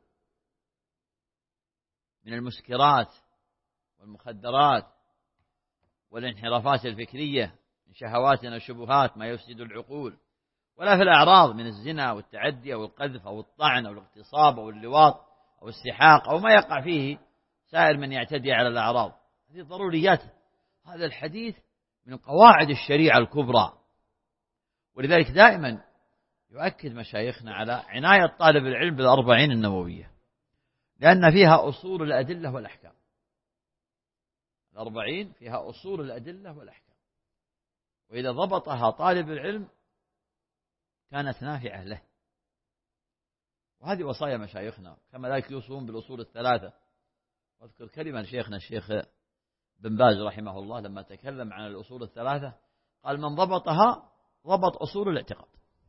من المسكرات والمخدرات والانحرافات الفكرية من شهوات وشبهات ما يفسد العقول، ولا في الأعراض من الزنا والتعدي أو القذف أو الطعن أو الاغتصاب أو اللواط أو السحاق أو ما يقع فيه سائر من يعتدي على الأعراض. هذه ضروريات. هذا الحديث من قواعد الشريعة الكبرى، ولذلك دائما يؤكد مشايخنا على عناية طالب العلم بالأربعين النووية، لأن فيها أصول الأدلة والأحكام. الأربعين فيها أصول الأدلة والأحكام، وإذا ضبطها طالب العلم كانت نافعة له. وهذه وصايا مشايخنا، كما ذلك يوصون بالأصول الثلاثة. واذكر كلمة لشيخنا الشيخ بن باز رحمه الله لما تكلم عن الأصول الثلاثة، قال: من ضبطها ضبط أصول الاعتقاد،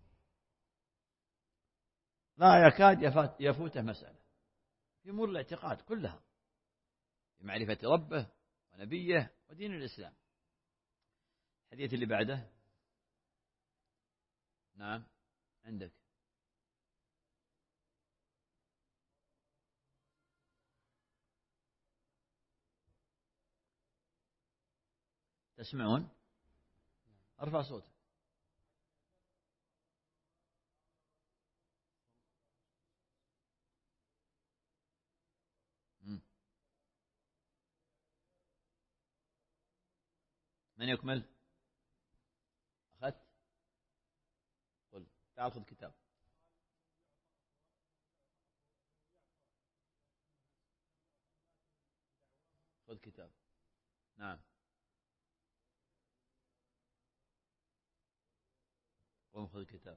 لا يكاد يفوته مسألة في أمور الاعتقاد كلها، في معرفة ربه ونبيه ودين الإسلام. الحديث اللي بعده. نعم عندك. تسمعون؟ ارفع صوتك. من يكمل؟ أخذت؟ قل تعال خذ كتاب. خذ كتاب. نعم قم خذ كتاب.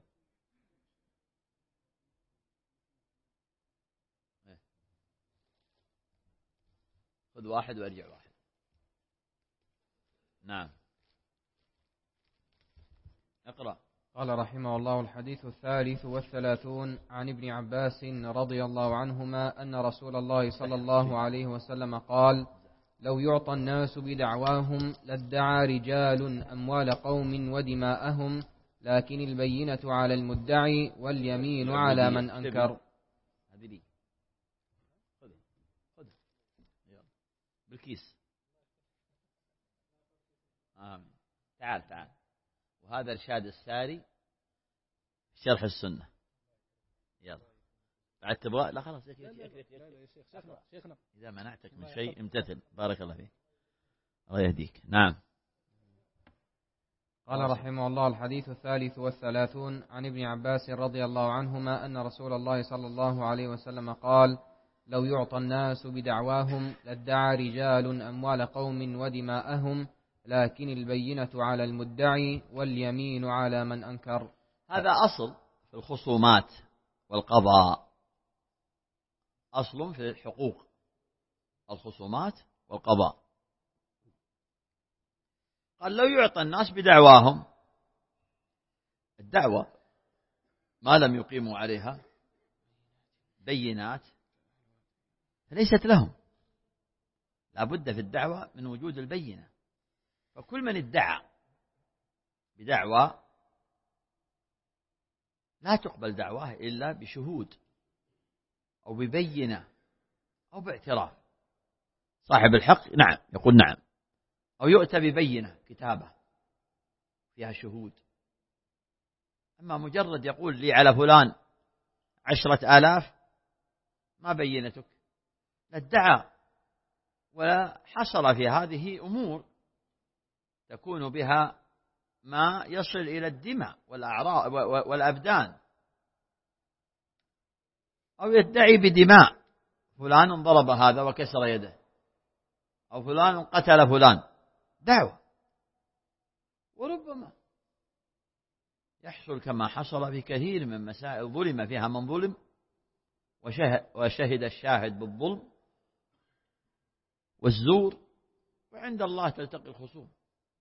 إيه. خذ واحد وارجع واحد. نعم اقرأ. قال رحمه الله: الحديث الثالث والثلاثون عن ابن عباس رضي الله عنهما أن رسول الله صلى الله عليه وسلم قال: لو يعطى الناس بدعواهم لادعى رجال أموال قوم ودماءهم، لكن البينة على المدعي واليمين على من أنكر. هذه لي. خذ خذ بالكيس. آمين. تعال تعال. وهذا إرشاد الساري في شرح السنة. يلا بعد تبغى؟ لا خلاص. شيخنا إذا منعتك من شيء امتثل. بارك الله فيك. الله يهديك. نعم. قال رحمه الله: الحديث الثالث والثلاثون عن ابن عباس رضي الله عنهما أن رسول الله صلى الله عليه وسلم قال: لو يعطى الناس بدعواهم لادعى رجال أموال قوم ودماءهم، لكن البينة على المدعي واليمين على من أنكر. هذا أصل في الخصومات والقضاء، أصل في الحقوق، الخصومات والقضاء. قال: لو يعطى الناس بدعواهم، الدعوة ما لم يقيموا عليها بينات فليست لهم، لا بد في الدعوة من وجود البينة. فكل من ادعى بدعوى لا تقبل دعواه إلا بشهود أو ببينة أو باعتراف. صاحب الحق نعم يقول نعم، أو يؤتى ببينة كتابة فيها شهود. أما مجرد يقول لي على فلان عشرة آلاف، ما بينتك؟ لا ادعى ولا حصل في هذه أمور تكون بها ما يصل إلى الدماء والأعراض والأبدان، أو يدعي بدماء، فلان ضرب هذا وكسر يده، أو فلان قتل فلان، دعوة. وربما يحصل كما حصل في كثير من مسائل ظلم فيها من ظلم وشهد الشاهد بالظلم والزور، وعند الله تلتقي الخصوم.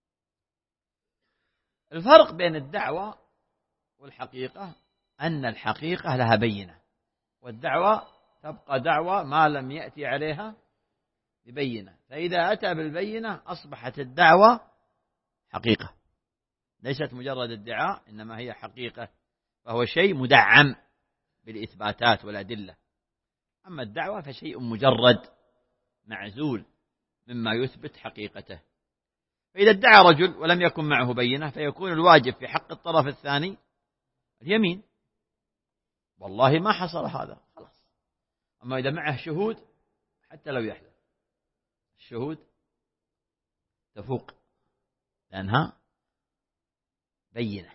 الفرق بين الدعوة والحقيقة أن الحقيقة لها بينة، والدعوة تبقى دعوة ما لم يأتي عليها ببينة. فإذا أتى بالبينة أصبحت الدعوة حقيقة، ليست مجرد ادعاء، إنما هي حقيقة، فهو شيء مدعم بالإثباتات والأدلة. أما الدعوة فشيء مجرد معزول مما يثبت حقيقته. فإذا ادعى رجل ولم يكن معه بينة فيكون الواجب في حق الطرف الثاني اليمين، والله ما حصل هذا، خلاص. أما إذا معه شهود حتى لو يحلف، الشهود تفوق لأنها بينة.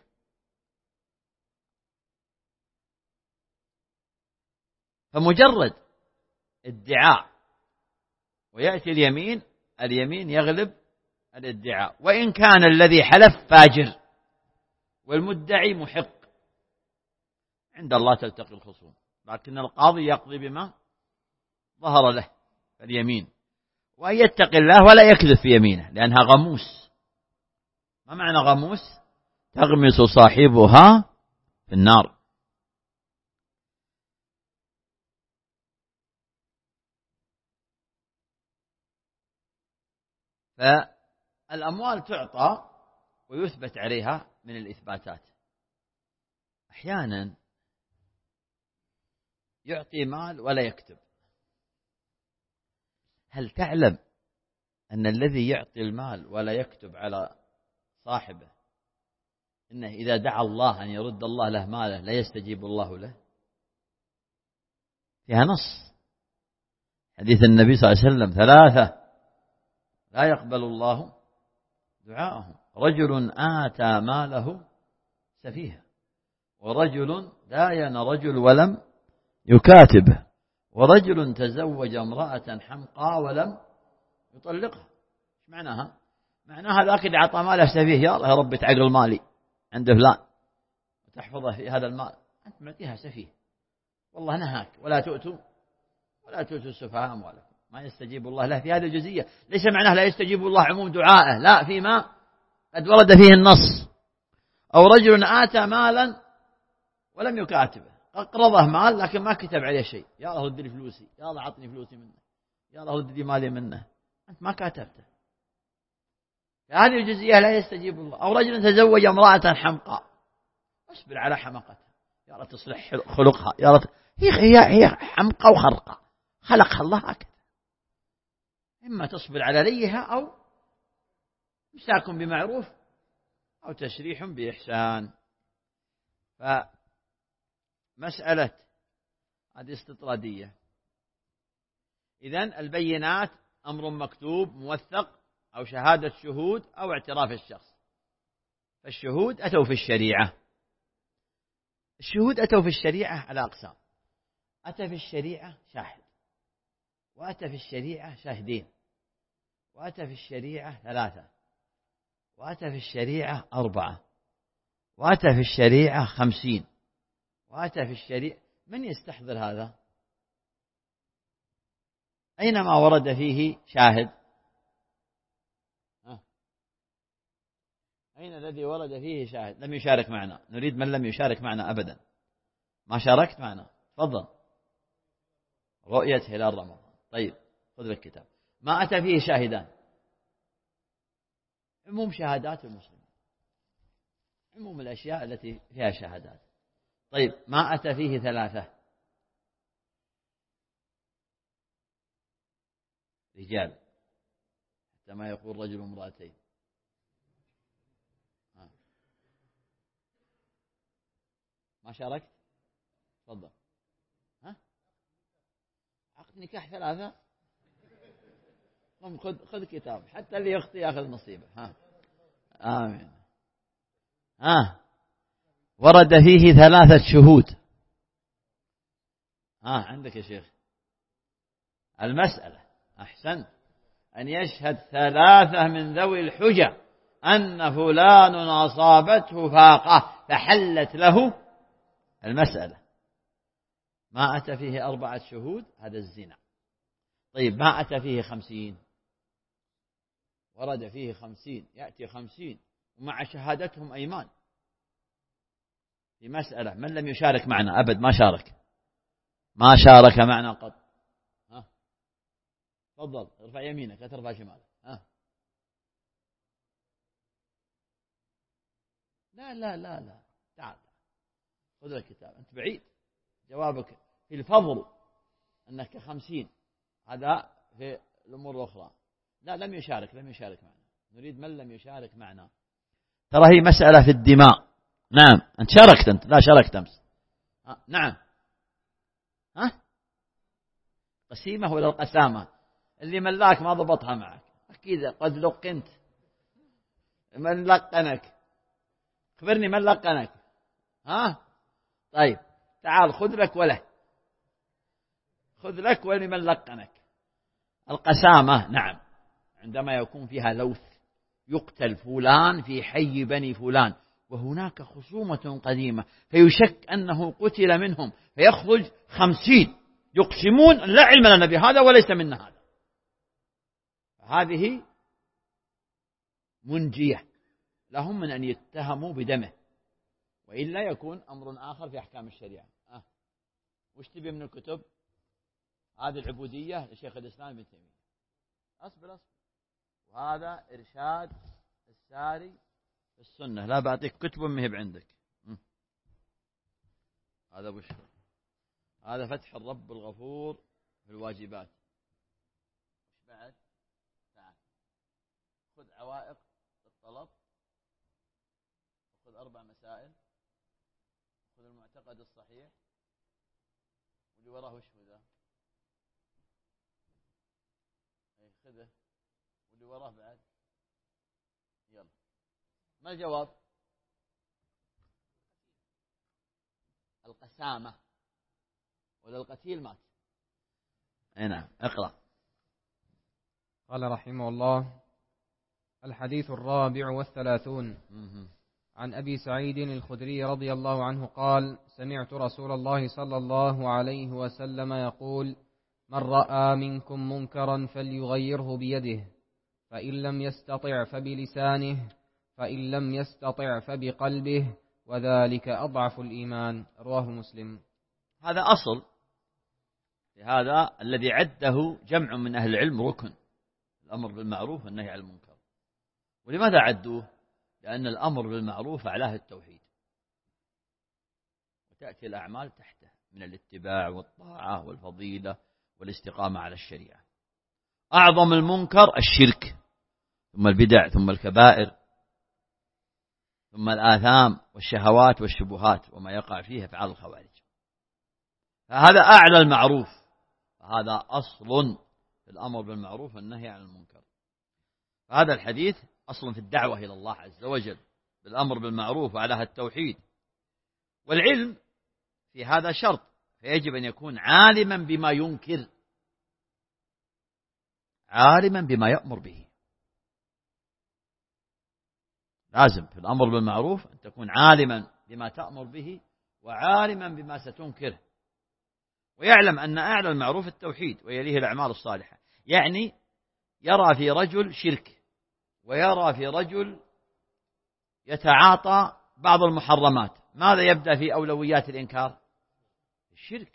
فمجرد ادعاء ويأتي اليمين، اليمين يغلب الادعاء، وإن كان الذي حلف فاجر والمدعي محق، عند الله تلتقي الخصوم، لكن القاضي يقضي بما ظهر له اليمين، وأن يتقي الله ولا يكذب في يمينه لأنها غموس. ما معنى غموس؟ تغمس صاحبها في النار. فالأموال تعطى ويثبت عليها من الإثباتات. أحيانا يعطي مال ولا يكتب. هل تعلم أن الذي يعطي المال ولا يكتب على صاحبه إنه إذا دعا الله أن يرد الله له ماله لا يستجيب الله له؟ فيها نص حديث النبي صلى الله عليه وسلم: ثلاثة لا يقبل الله دعاءهم: رجل آتى ماله سفيها، ورجل داين رجل ولم يكاتبه، ورجل تزوج امرأة حمقى ولم يطلقها. ايش معناها؟ معناها ذاك اللي أعطى ماله سفيه، يا الله يا رب تعقل مالي عند فلان وتحفظه في هذا المال، أنت معطيها سفيه، والله نهاك ولا تؤتوا ولا تؤتوا السفهاء أموالكم. ما يستجيب الله له في هذه الجزئية. ليس معناه لا يستجيب الله عموم دعائه، لا، فيما قد ورد فيه النص. أو رجل آتى مالا ولم يكاتبه، أقرضه مال لكن ما كتب عليه شيء، يا الله رد لي فلوسي، يا الله عطني فلوسي منه، يا الله رد لي مالي منه، أنت ما كاتبته. هذه الجزئية لا يستجيب الله. أو رجل تزوج امرأة حمقى، اصبر على حمقتها، يا الله تصلح خلقها، يا الله هي هي هي حمقى وخرقة، خلقها الله هكذا. إما تصبر على ليها أو إمساك بمعروف أو تسريح بإحسان. فمسألة هذه استطرادية. إذن البينات أمر مكتوب موثق أو شهادة شهود أو اعتراف الشخص. فالشهود أتوا في الشريعة، الشهود أتوا في الشريعة على أقسام: أتى في الشريعة شاهد، وأتى في الشريعة شاهدين، وأتى في الشريعة ثلاثة، وأتى في الشريعة أربعة، وأتى في الشريعة خمسين، وأتى في الشريعة. من يستحضر هذا؟ أينما ورد فيه شاهد، أين الذي ورد فيه شاهد لم يشارك معنا؟ نريد من لم يشارك معنا أبدا. ما شاركت معنا، تفضل. رؤية هلال رمضان. طيب خذ لك كتاب. ما أتى فيه شاهدان، عموم شهادات المسلمين، عموم الأشياء التي فيها شهادات. طيب ما أتى فيه ثلاثة رجال، حتى ما يقول رجل امرأتين. ما شاركت؟ تفضل. ها؟ عقد نكاح ثلاثة. قم خذ خذ كتاب، حتى اللي يخطي ياخذ نصيبه. ها آمين. ها ورد فيه ثلاثة شهود. ها عندك يا شيخ المسألة. أحسن. أن يشهد ثلاثة من ذوي الحجة أن فلان أصابته فاقة فحلت له المسألة. ما أتى فيه أربعة شهود هذا الزنا. طيب ما أتى فيه خمسين، ورد فيه خمسين، يأتي خمسين ومع شهادتهم أيمان في مسألة. من لم يشارك معنا أبد، ما شارك ما شارك معنا قط. ها تفضل، ارفع يمينك لا ترفع شمالك. ها لا لا لا لا تعال خذ الكتاب، أنت بعيد جوابك في الفضل أنك خمسين، هذا في الأمور الأخرى. لا، لم يشارك لم يشارك معنا، نريد من لم يشارك معنا. ترى هي مسألة في الدماء. نعم، أنت شاركت، أنت لا شاركت أمس. ها. نعم. ها قسيمة ولا القسامة؟ اللي ملاك ما ضبطها معك أكيد، قد لقنت. من لقنك؟ خبرني من لقنك. ها طيب تعال خذ لك وله، خذ لك ولمن لقنك. القسامة نعم، عندما يكون فيها لوث، يقتل فلان في حي بني فلان وهناك خصومة قديمة، فيشك أنه قتل منهم، فيخرج خمسين يقسمون لا علم لنا بهذا وليس منا هذا. هذه منجية لهم من أن يتهموا بدمه، وإلا يكون أمر آخر في أحكام الشريعة. أه. وش تبي من الكتب؟ هذه العبودية لشيخ الإسلام ابن تيمية. أصبر أصبر. وهذا إرشاد الساري في السنة. لا بعطيك كتب مهب عندك. م. هذا بشر. هذا فتح الرب الغفور في الواجبات. وش بعد؟ تعال خذ عوائق الطلب، خذ أربع مسائل، خذ المعتقد الصحيح، واللي وراه وش ذا؟ خذه، واللي وراه بعد. يلا، ما الجواب؟ القسامة ولا القتيل مات. اي نعم، اقرأ. قال رحمه الله: الحديث الرابع والثلاثون. عن أبي سعيد الخدري رضي الله عنه قال: سمعت رسول الله صلى الله عليه وسلم يقول: من رأى منكم منكرا فليغيره بيده، فإن لم يستطع فبلسانه، فإن لم يستطع فبقلبه، وذلك أضعف الإيمان. رواه مسلم. هذا أصل لهذا الذي عده جمع من أهل العلم ركن، الأمر بالمعروف والنهي عن المنكر. ولماذا عدوه؟ لأن الأمر بالمعروف أعلاه التوحيد، وتأتي الأعمال تحته من الاتباع والطاعة والفضيلة والاستقامة على الشريعة. أعظم المنكر الشرك، ثم البدع، ثم الكبائر، ثم الآثام والشهوات والشبهات وما يقع فيه أفعال الخوارج. فهذا أعلى المعروف، فهذا أصل في الأمر بالمعروف والنهي عن المنكر. فهذا الحديث أصل في الدعوة إلى الله عز وجل بالأمر بالمعروف وعلى التوحيد. والعلم في هذا شرط، فيجب أن يكون عالما بما ينكر، عالما بما يأمر به. لازم في الأمر بالمعروف أن تكون عالما بما تأمر به وعالما بما ستنكره، ويعلم أن أعلى المعروف التوحيد ويليه الأعمال الصالحة. يعني يرى في رجل شرك، ويرى في رجل يتعاطى بعض المحرمات، ماذا يبدأ في أولويات الإنكار؟ الشرك.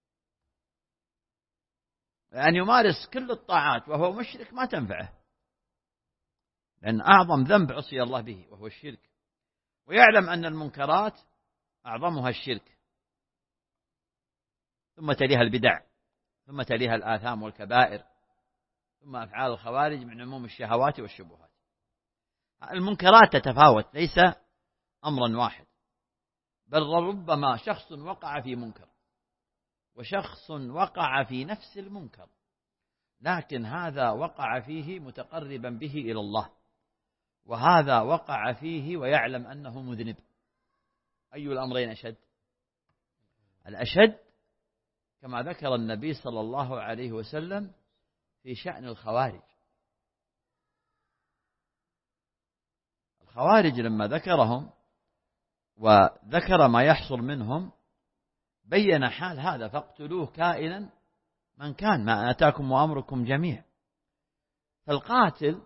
يعني يمارس كل الطاعات وهو مشرك ما تنفعه، لأن أعظم ذنب عصي الله به وهو الشرك. ويعلم أن المنكرات أعظمها الشرك، ثم تليها البدع، ثم تليها الآثام والكبائر، ثم أفعال الخوارج من عموم الشهوات والشبهات. المنكرات تتفاوت، ليس أمرا واحد، بل ربما شخص وقع في منكر وشخص وقع في نفس المنكر، لكن هذا وقع فيه متقربا به إلى الله، وهذا وقع فيه ويعلم أنه مذنب. أي الأمرين أشد؟ الأشد كما ذكر النبي صلى الله عليه وسلم في شأن الخوارج. الخوارج لما ذكرهم وذكر ما يحصل منهم بين حال هذا: فاقتلوه كائنا من كان، ما آتاكم وأمركم جميع. فالقاتل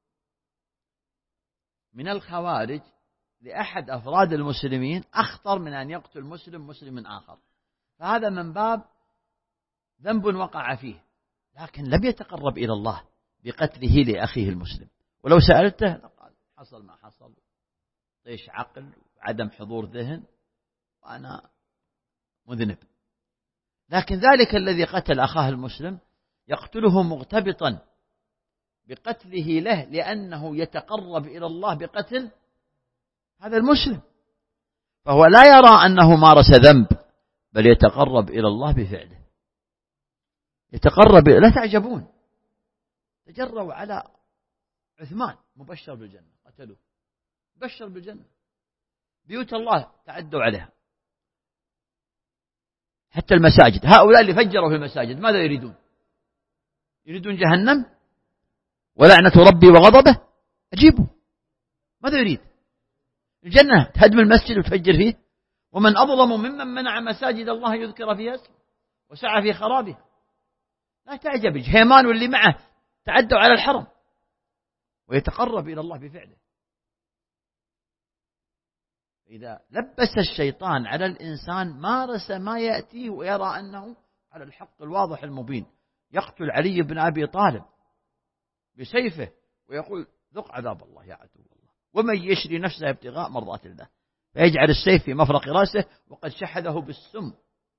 من الخوارج لأحد أفراد المسلمين أخطر من أن يقتل مسلم مسلم آخر، فهذا من باب ذنب وقع فيه، لكن لم يتقرب إلى الله بقتله لأخيه المسلم. ولو سألته قال حصل ما حصل، طيش عقل، عدم حضور ذهن، وأنا مذنب. لكن ذلك الذي قتل أخاه المسلم يقتله مغتبطا بقتله له، لأنه يتقرب إلى الله بقتل هذا المسلم، فهو لا يرى أنه مارس ذنب، بل يتقرب إلى الله بفعله. يتقرب، لا تعجبون، تجروا على عثمان مبشر بالجنة، قتلوه بشر بالجنة، بيوت الله تعدوا عليها، حتى المساجد. هؤلاء اللي فجروا في المساجد ماذا يريدون؟ يريدون جهنم ولعنة ربي وغضبه؟ أجيبوا، ماذا يريد؟ الجنة تهدم المسجد وتفجر فيه؟ ومن أظلم ممن منع مساجد الله يذكر فيها اسمه وسعى في خرابها. لا تعجب، هيمان واللي معه تعدوا على الحرم، ويتقرب إلى الله بفعله. إذا لبس الشيطان على الإنسان مارس ما يأتيه ويرى أنه على الحق الواضح المبين. يقتل علي بن أبي طالب بسيفه ويقول ذق عذاب الله يا عدو الله، ومن يشري نفسه ابتغاء مرضات الله، فيجعل السيف في مفرق رأسه وقد شحذه بالسم،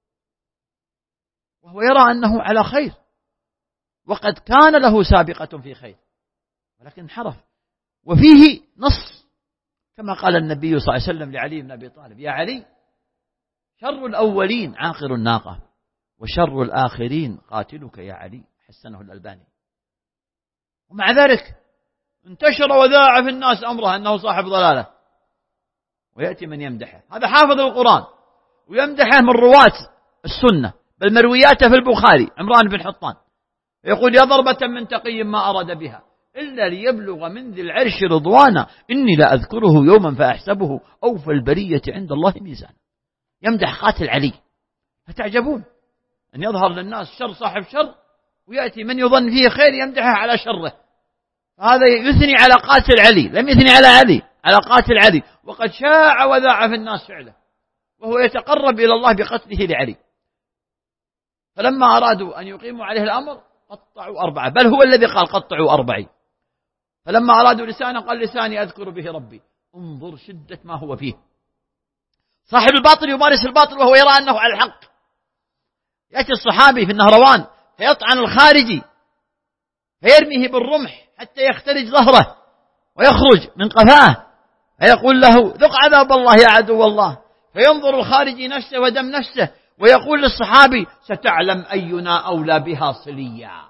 وهو يرى أنه على خير وقد كان له سابقة في خير، ولكن انحرف. وفيه نص كما قال النبي صلى الله عليه وسلم لعلي بن أبي طالب: يا علي، شر الأولين عاقر الناقة، وشر الآخرين قاتلك يا علي. حسنه الألباني. ومع ذلك انتشر وذاع في الناس أمره أنه صاحب ضلالة، ويأتي من يمدحه، هذا حافظ القرآن ويمدحه من رواة السنة، بل مروياته في البخاري عمران بن حطان، يقول: يا ضربة من تقي ما أراد بها إلا ليبلغ من ذي العرش رضوانا، إني لا أذكره يوما فأحسبه أوفى البرية عند الله ميزانا. يمدح قاتل علي. فتعجبون أن يظهر للناس شر صاحب شر، ويأتي من يظن فيه خير يمدحه على شره. هذا يثني على قاتل علي، لم يثني على علي، على قاتل علي، وقد شاع وذاع في الناس فعله، وهو يتقرب إلى الله بقتله لعلي. فلما أرادوا أن يقيموا عليه الأمر قطعوا أربعة، بل هو الذي قال قطعوا أربعين. فلما أرادوا لسانه قال: لساني أذكر به ربي. انظر شدة ما هو فيه. صاحب الباطل يمارس الباطل وهو يرى أنه على الحق. يأتي الصحابي في النهروان فيطعن الخارجي فيرميه بالرمح حتى يخترج ظهره ويخرج من قفاه، فيقول له: ذق عذاب الله يا عدو الله. فينظر الخارجي نفسه ودم نفسه ويقول للصحابي: ستعلم أينا أولى بها صليا.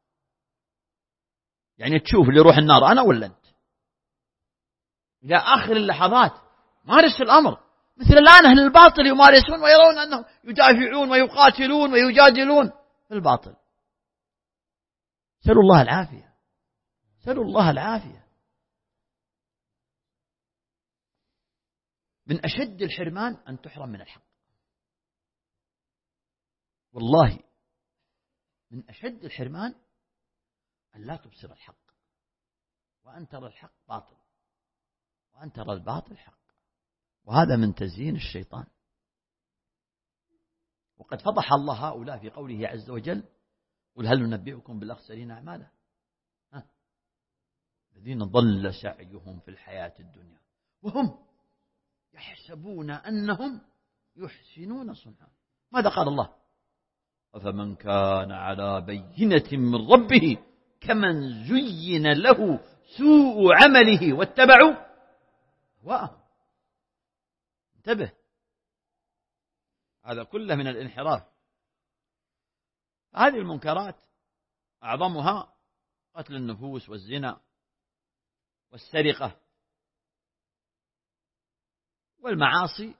يعني تشوف اللي يروح النار أنا ولا أنت. إلى آخر اللحظات مارس الأمر. مثل الآن أهل الباطل يمارسون ويرون أنهم يدافعون ويقاتلون ويجادلون في الباطل. سألوا الله العافية، سألوا الله العافية. من أشد الحرمان أن تحرم من الحق، والله من أشد الحرمان أن لا تبصر الحق، وأن ترى الحق باطل، وأن ترى الباطل حق، وهذا من تزيين الشيطان. وقد فضح الله هؤلاء في قوله عز وجل: قل هل ننبئكم بالأخسرين أعمالا الذين ضل سعيهم في الحياة الدنيا وهم يحسبون أنهم يحسنون صنعا. ماذا قال الله؟ أفمن كان على بينة من ربه كمن زين له سوء عمله واتبعوا أهواءهم. انتبه، هذا كله من الانحراف. هذه المنكرات أعظمها قتل النفوس والزنا والسرقة والمعاصي،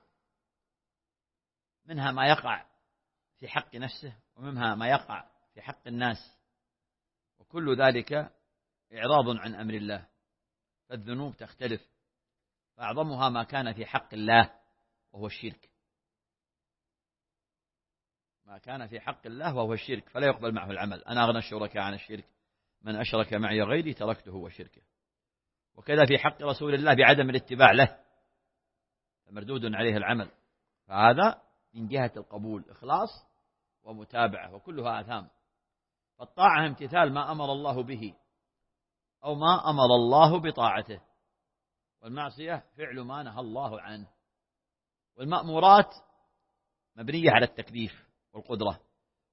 منها ما يقع في حق نفسه ومنها ما يقع في حق الناس، وكل ذلك إعراض عن أمر الله. فالذنوب تختلف، فأعظمها ما كان في حق الله وهو الشرك، ما كان في حق الله وهو الشرك فلا يقبل معه العمل. أنا أغنى الشركاء عن الشرك، من أشرك معي غيري تركته وشركه. وكذا في حق رسول الله بعدم الاتباع له فمردود عليه العمل، فهذا من جهة القبول إخلاص ومتابعة، وكلها آثام. فالطاعة امتثال ما أمر الله به أو ما أمر الله بطاعته، والمعصية فعل ما نهى الله عنه. والمأمورات مبنية على التكليف والقدرة،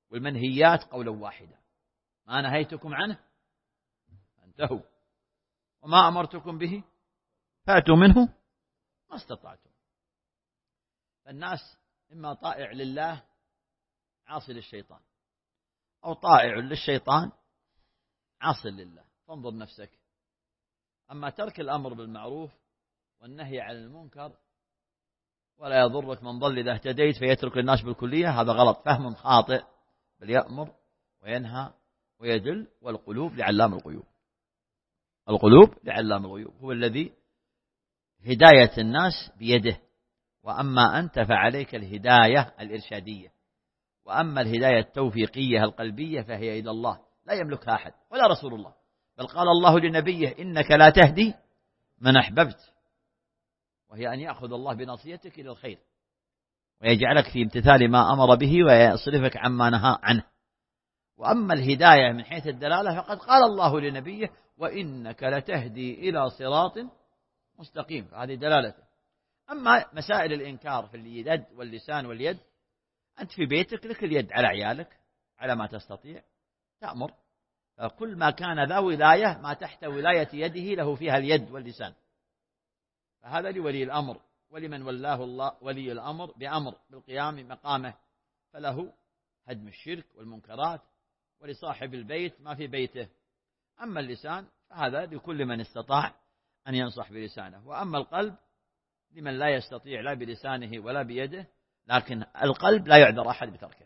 والمنهيات قولا واحدا. ما نهيتكم عنه فانتهوا، وما أمرتكم به فأتوا منه ما استطعتم. فالناس إما طائع لله عاصي للشيطان، أو طائع للشيطان عاصي لله، فانظر نفسك. أما ترك الأمر بالمعروف والنهي عن المنكر، ولا يضرك من ضل إذا اهتديت فيترك الناس بالكلية، هذا غلط، فهم خاطئ، بل يأمر وينهى ويدل. والقلوب لعلام الغيوب، القلوب لعلام الغيوب هو الذي هداية الناس بيده، وأما أنت فعليك الهداية الإرشادية، وأما الهداية التوفيقية القلبية فهي إلى الله، لا يملكها أحد ولا رسول الله، بل قال الله لنبيه إنك لا تهدي من أحببت، وهي أن يأخذ الله بنصيتك إلى الخير ويجعلك في امتثال ما أمر به ويصرفك عما نهى عنه. وأما الهداية من حيث الدلالة فقد قال الله لنبيه وإنك لتهدي إلى صراط مستقيم، هذه دلالته. أما مسائل الإنكار في اليد واللسان واليد، أنت في بيتك لك اليد على عيالك على ما تستطيع تأمر، فكل ما كان ذا ولاية ما تحت ولاية يده له فيها اليد واللسان، فهذا لولي الأمر، ولمن ولاه الله ولي الأمر بأمر بالقيام مقامه فله هدم الشرك والمنكرات، ولصاحب البيت ما في بيته. أما اللسان فهذا لكل من استطاع أن ينصح بلسانه، وأما القلب لمن لا يستطيع لا بلسانه ولا بيده، لكن القلب لا يعذر أحد بتركه.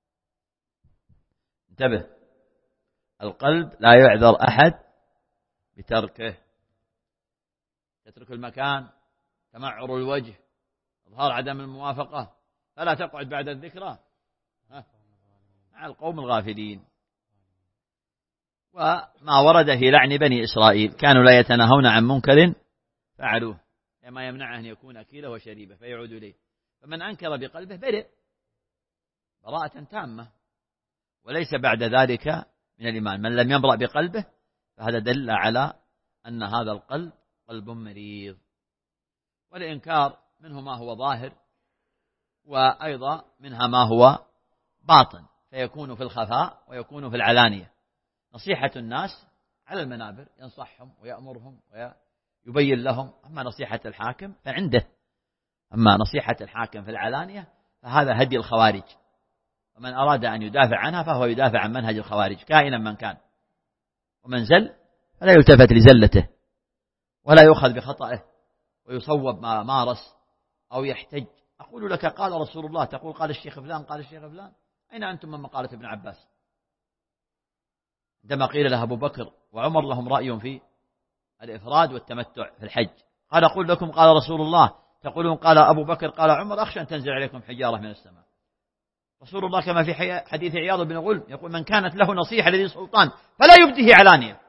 انتبه، القلب لا يعذر أحد بتركه. تترك المكان، تمعر الوجه، إظهار عدم الموافقة، فلا تقعد بعد الذكرى مع القوم الغافلين. وما ورد في لعن بني إسرائيل، كانوا لا يتناهون عن منكر فعلوه، ما يمنعه أن يكون أكيله وشريبه فيعود إليه. فمن أنكر بقلبه برئ براءة تامة، وليس بعد ذلك من الإيمان. من لم يبرأ بقلبه فهذا دل على أن هذا القلب قلب مريض. والإنكار منه ما هو ظاهر، وأيضا منها ما هو باطن، فيكون في الخفاء ويكون في العلانية. نصيحة الناس على المنابر ينصحهم ويأمرهم ويبين لهم، أما نصيحة الحاكم فعنده، أما نصيحة الحاكم في العلانية فهذا هدي الخوارج، ومن أراد أن يدافع عنها فهو يدافع عن منهج الخوارج كائنا من كان. ومن زل فلا يلتفت لزلته ولا يؤخذ بخطئه ويصوب ما مارس أو يحتج. أقول لك قال رسول الله، تقول قال الشيخ فلان قال الشيخ فلان، أين أنتم من مقالة ابن عباس؟ عندما قيل له أبو بكر وعمر لهم رأي في الإفراد والتمتع في الحج، قال أقول لكم قال رسول الله، تقولون قال أبو بكر قال عمر، أخشى أن تنزل عليكم حجارة من السماء. رسول الله كما في حديث عياض بن غلم يقول من كانت له نصيحة لذي سلطان فلا يبديه علانية.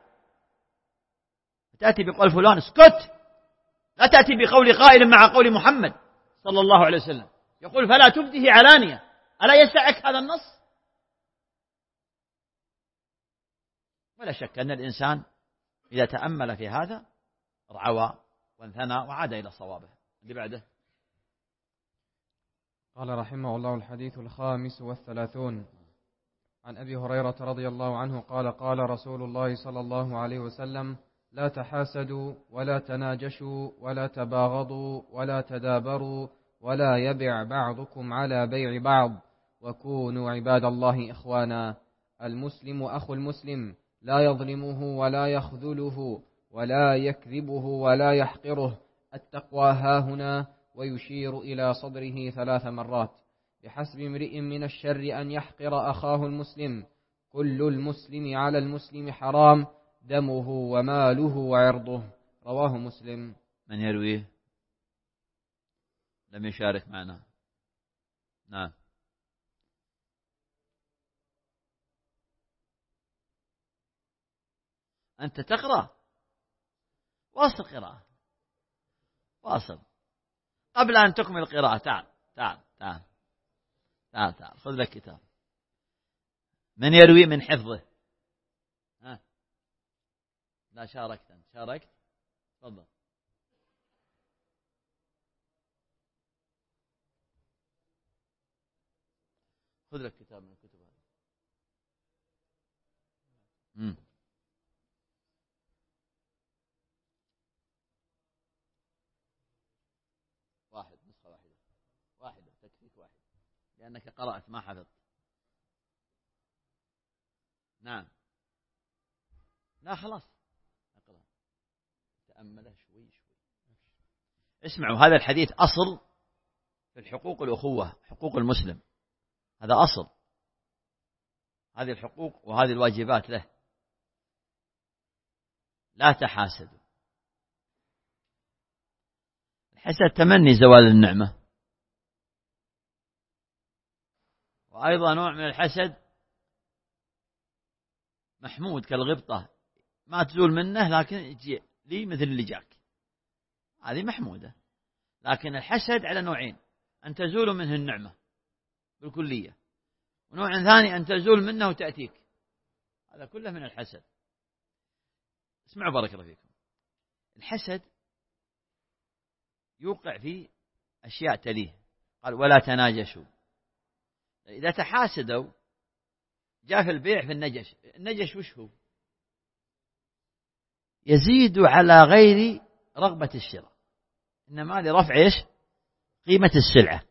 تأتي بقول فلان اسكت، لا تأتي بقول قائل مع قول محمد صلى الله عليه وسلم يقول فلا تبديه علانية. ألا يسعك هذا النص؟ ولا شك أن الإنسان إذا تأمل في هذا رعوى وانثنى وعاد إلى صوابه. اللي بعده قال رحمه الله الحديث الخامس والثلاثون عن أبي هريرة رضي الله عنه قال قال رسول الله صلى الله عليه وسلم لا تحاسدوا ولا تناجشوا ولا تباغضوا ولا تدابروا ولا يبع بعضكم على بيع بعض وكونوا عباد الله إخوانا. المسلم أخو المسلم لا يظلمه ولا يخذله ولا يكذبه ولا يحقره. التقوى هاهنا، ويشير إلى صدره ثلاث مرات. بحسب امرئ من الشر أن يحقر أخاه المسلم. كل المسلم على المسلم حرام، دمه وماله وعرضه. رواه مسلم. من يرويه؟ لم يشارك معنا. نعم. أنت تقرأ، واصل قراءة، واصل قبل أن تكمل القراءة. تعال تعال تعال تعال تعال خذ لك كتاب. من يروي من حفظه؟ ها؟ لا شاركت أنت، شاركت، تفضل. خذ لك كتاب من الكتب هذه. مم. واحد نسخة واحدة واحدة تكفيك واحد لأنك قرأت ما حفظت. نعم لا خلاص أقرأ تأمله شوي شوي. اسمعوا هذا الحديث أصل في الحقوق الأخوة، حقوق المسلم هذا أصل، هذه الحقوق وهذه الواجبات له. لا تحاسدوا. الحسد تمني زوال النعمة، وأيضا نوع من الحسد محمود كالغبطة، ما تزول منه لكن يجي لي مثل اللي جاك، هذه محمودة. لكن الحسد على نوعين، أن تزول منه النعمة بالكلية، ونوع ثاني أن تزول منه وتأتيك، هذا كله من الحسد. اسمعوا بارك الله فيكم. الحسد يوقع في أشياء تليه، قال ولا تناجشوا. إذا تحاسدوا جاء في البيع في النجش، النجش وش هو؟ يزيد على غير رغبة الشراء، إنما لرفع إيش؟ قيمة السلعة،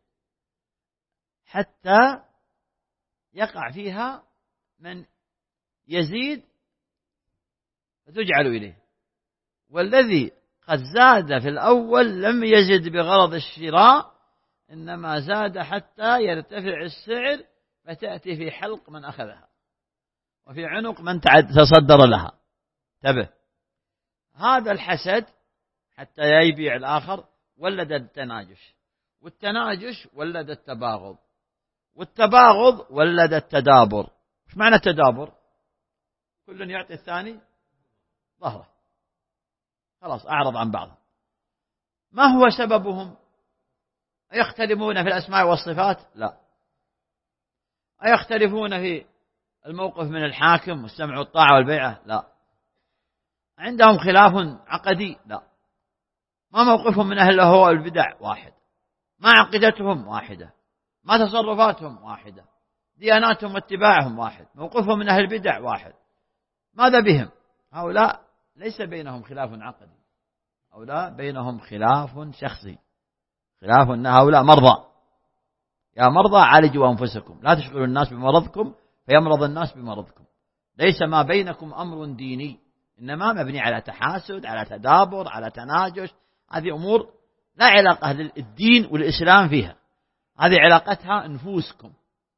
حتى يقع فيها من يزيد فتجعل إليه، والذي قد زاد في الأول لم يزد بغرض الشراء، إنما زاد حتى يرتفع السعر فتأتي في حلق من أخذها وفي عنق من تصدر لها. انتبه، هذا الحسد حتى يبيع الآخر ولد التناجش، والتناجش ولد التباغض، والتباغض ولد التدابر. ايش معنى التدابر؟ كل يعطي الثاني ظهره، خلاص أعرض عن بعض. ما هو سببهم؟ أيختلفون في الأسماء والصفات؟ لا. أيختلفون في الموقف من الحاكم والسمع والطاعة والبيعة؟ لا. عندهم خلاف عقدي؟ لا. ما موقفهم من أهل الأهواء والبدع؟ واحد. ما عقيدتهم؟ واحدة. ما تصرفاتهم؟ واحدة. دياناتهم واتباعهم؟ واحد. موقفهم من أهل البدع؟ واحد. ماذا بهم؟ هؤلاء ليس بينهم خلاف عقدي، هؤلاء بينهم خلاف شخصي، خلاف أن هؤلاء مرضى. يا مرضى عالجوا أنفسكم، لا تشغلوا الناس بمرضكم فيمرض الناس بمرضكم. ليس ما بينكم أمر ديني، إنما مبني على تحاسد، على تدابر، على تناجش. هذه أمور لا علاقة للدين والإسلام فيها، هذه علاقتها نفوسكم.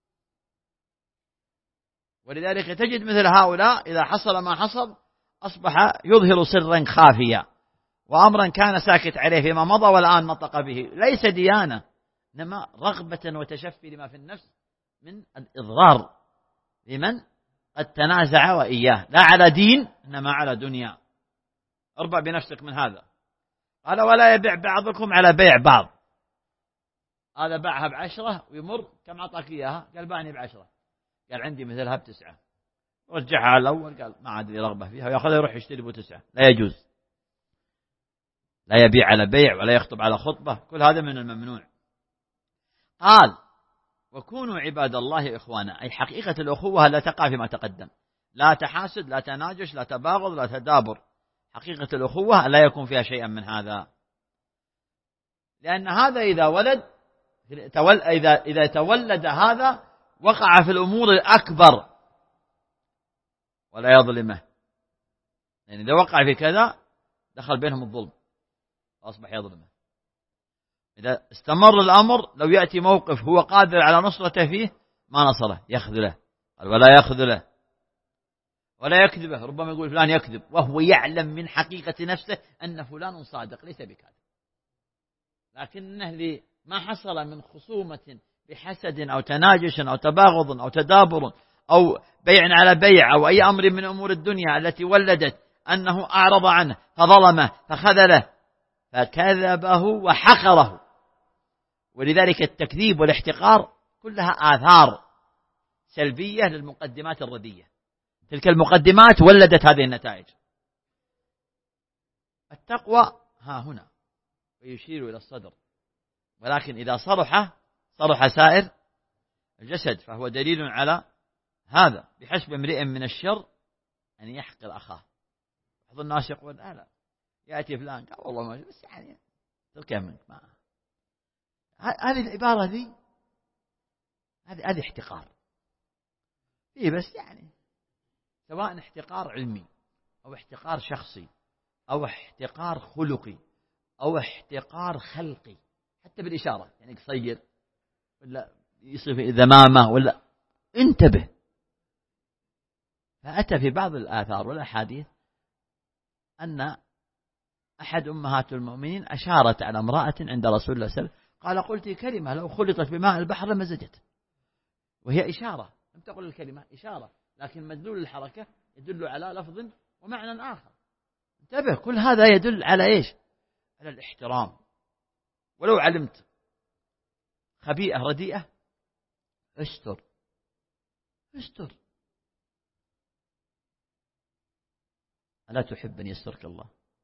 ولذلك تجد مثل هؤلاء إذا حصل ما حصل أصبح يظهر سرا خافيا، وأمرا كان ساكت عليه فيما مضى والآن نطق به، ليس ديانة إنما رغبة وتشفي لما في النفس من الإضرار لمن قد تنازع وإياه، لا على دين إنما على دنيا. اربع بنفسك من هذا. قال ولا يبيع بعضكم على بيع بعض، هذا باعها بعشرة ويمر كم أعطاك إياها؟ قال باعني بعشرة، قال عندي مثلها بتسعة، رجعها على الأول قال ما عاد لي رغبة فيها، ويأخذها يروح يشتري بتسعة. لا يجوز، لا يبيع على بيع ولا يخطب على خطبة، كل هذا من الممنوع. قال وكونوا عباد الله إخوانا، أي حقيقة الأخوة لا تقع فيما تقدم، لا تحاسد، لا تناجش، لا تباغض، لا تدابر. حقيقة الأخوة لا يكون فيها شيئا من هذا، لأن هذا إذا ولد إذا إذا تولد هذا وقع في الأمور الأكبر ولا يظلمه، يعني إذا وقع في كذا دخل بينهم الظلم أصبح يظلمه. إذا استمر الأمر لو يأتي موقف هو قادر على نصرته فيه ما نصره، يخذله. قال ولا يخذله ولا يكذبه، ربما يقول فلان يكذب وهو يعلم من حقيقة نفسه أن فلان صادق ليس بكاذب، لكنه لما حصل من خصومة بحسد أو تناجش أو تباغض أو تدابر أو بيع على بيع أو أي أمر من أمور الدنيا التي ولدت أنه أعرض عنه فظلمه فخذله فكذبه وحقره. ولذلك التكذيب والاحتقار كلها آثار سلبية للمقدمات الردية، تلك المقدمات ولدت هذه النتائج. التقوى ها هنا ويشير إلى الصدر، ولكن إذا صرح صرح سائر الجسد، فهو دليل على هذا. بحسب امرئ من الشر أن يحقر أخاه. بعض الناس يقول لا لا يأتي فلان قال والله ما بس يعني تركه منك ما هذه العبارة ذي هذه هذه احتقار فيه، بس يعني سواء احتقار علمي أو احتقار شخصي أو احتقار خلقي أو احتقار خلقي، حتى بالإشارة يعني قصير ولا يصير في ذمامة ولا انتبه. فأتى في بعض الآثار والأحاديث أن أحد أمهات المؤمنين أشارت على امرأة عند رسول الله صلى الله عليه وسلم قال قلت كلمة لو خلطت بماء البحر لمزجت، وهي إشارة لم تقل الكلمة إشارة، لكن مدلول الحركة يدل على لفظ ومعنى آخر. انتبه، كل هذا يدل على إيش؟ على الاحترام. ولو علمت خبيئة رديئة استر استر. ألا تحب أن يسترك الله؟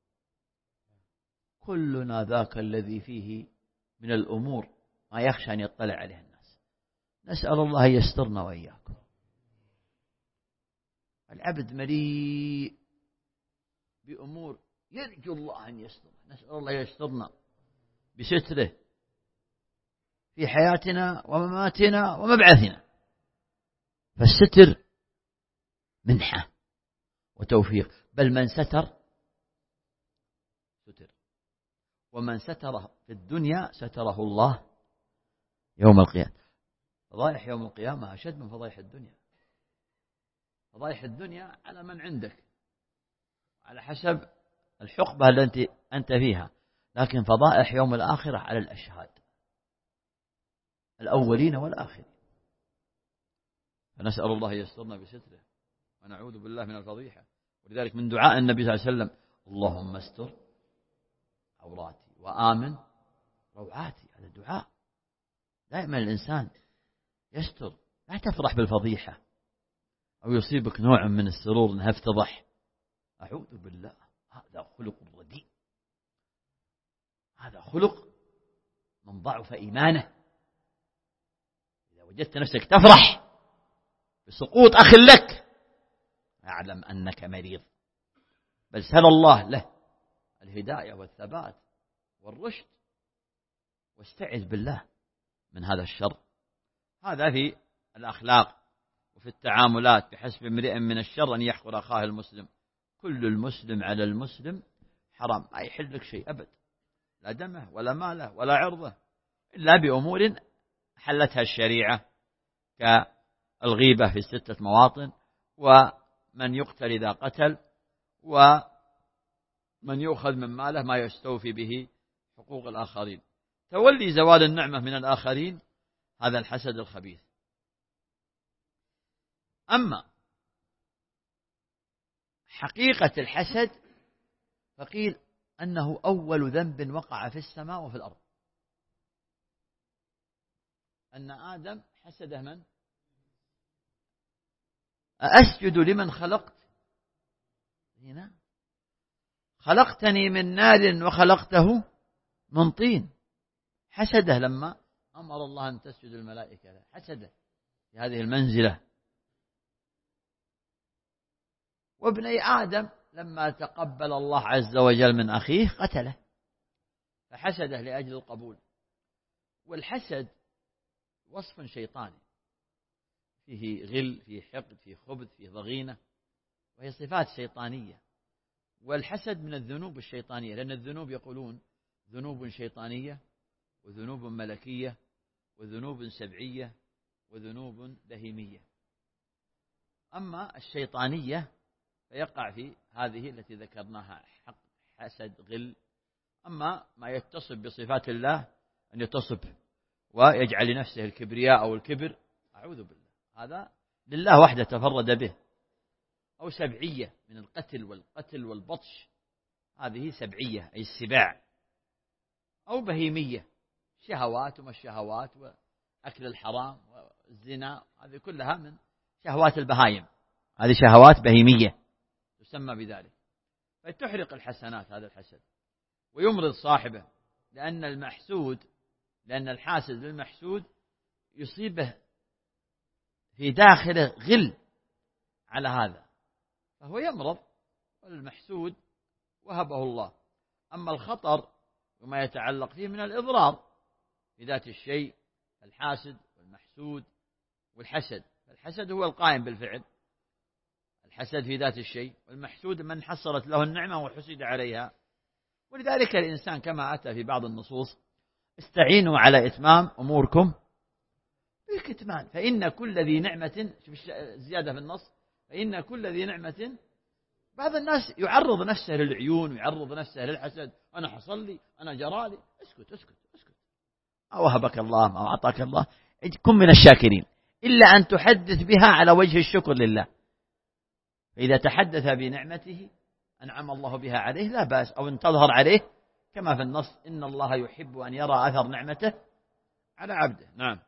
كلنا ذاك الذي فيه من الأمور ما يخشى أن يطلع عليه الناس. نسأل الله يسترنا وإياكم. العبد مليء بأمور يرجو الله أن يستر، نسأل الله يسترنا بستره في حياتنا ومماتنا ومبعثنا. فالستر منحة وتوفيق، بل من ستر ستر، ومن ستره في الدنيا ستره الله يوم القيامة. فضائح يوم القيامة أشد من فضائح الدنيا. فضائح الدنيا على من عندك على حسب الحقبة التي أنت فيها، لكن فضائح يوم الآخرة على الأشهاد الأولين والآخرين. فنسأل الله يسترنا بستره ونعوذ بالله من الفضيحة. ولذلك من دعاء النبي صلى الله عليه وسلم اللهم استر عوراتي وآمن روعاتي. هذا الدعاء دائما الإنسان يستر، لا تفرح بالفضيحة أو يصيبك نوع من السرور أنها افتضح. أعوذ بالله، هذا خلق رديء، هذا خلق من ضعف إيمانه. إذا وجدت نفسك تفرح بسقوط أخ لك أعلم أنك مريض، بل سل الله له الهداية والثبات والرشد، واستعذ بالله من هذا الشر. هذا في الأخلاق وفي التعاملات. بحسب امرئ من الشر أن يحقر أخاه المسلم. كل المسلم على المسلم حرام، ما يحل لك شيء أبد، لا دمه ولا ماله ولا عرضه، إلا بأمور حلتها الشريعة كالغيبة في ستة مواطن، ومن يقتل إذا قتل، ومن يؤخذ من ماله ما يستوفي به حقوق الآخرين. تولي زوال النعمة من الآخرين هذا الحسد الخبيث. أما حقيقة الحسد فقيل أنه أول ذنب وقع في السماء وفي الأرض. أن آدم حسده من؟ أسجد لمن خلقت هنا خلقتني من نار وخلقته من طين. حسده لما أمر الله أن تسجد الملائكة، حسده في هذه المنزلة. وابني آدم لما تقبل الله عز وجل من أخيه قتله، فحسده لأجل القبول. والحسد وصف شيطاني فيه غل، فيه حقد، فيه خبث، فيه ضغينة، وهي صفات شيطانية. والحسد من الذنوب الشيطانية، لأن الذنوب يقولون ذنوب شيطانية وذنوب ملكية وذنوب سبعية وذنوب بهيمية. أما الشيطانية فيقع في هذه التي ذكرناها، حق حسد غل. أما ما يتصف بصفات الله أن يتصف ويجعل لنفسه الكبرياء أو الكبر، أعوذ بالله، هذا لله وحده تفرد به. أو سبعية من القتل والقتل والبطش، هذه سبعية أي السباع. أو بهيمية، شهوات وما الشهوات وأكل الحرام والزنا، هذه كلها من شهوات البهايم، هذه شهوات بهيمية تسمى بذلك. فتحرق الحسنات هذا الحسد ويمرض صاحبه، لأن المحسود لأن الحاسد للمحسود يصيبه في داخله غل على هذا، فهو يمرض، والمحسود وهبه الله. أما الخطر وما يتعلق فيه من الإضرار في ذات الشيء، الحاسد والمحسود والحسد. الحسد هو القائم بالفعل، الحسد في ذات الشيء، والمحسود من حصلت له النعمة وحسد عليها. ولذلك الإنسان كما أتى في بعض النصوص: استعينوا على إتمام أموركم بالكتمان فإن كل ذي نعمة، زيادة في النص، فإن كل ذي نعمة. بعض الناس يعرض نفسه للعيون ويعرض نفسه للحسد: أنا حصل لي، أنا جرالي. اسكت اسكت اسكت، ما وهبك الله، ما أعطاك الله، كن من الشاكرين، إلا أن تحدث بها على وجه الشكر لله. فإذا تحدث بنعمته أنعم الله بها عليه لا بأس، أو أن تظهر عليه كما في النص: إن الله يحب أن يرى أثر نعمته على عبده. نعم.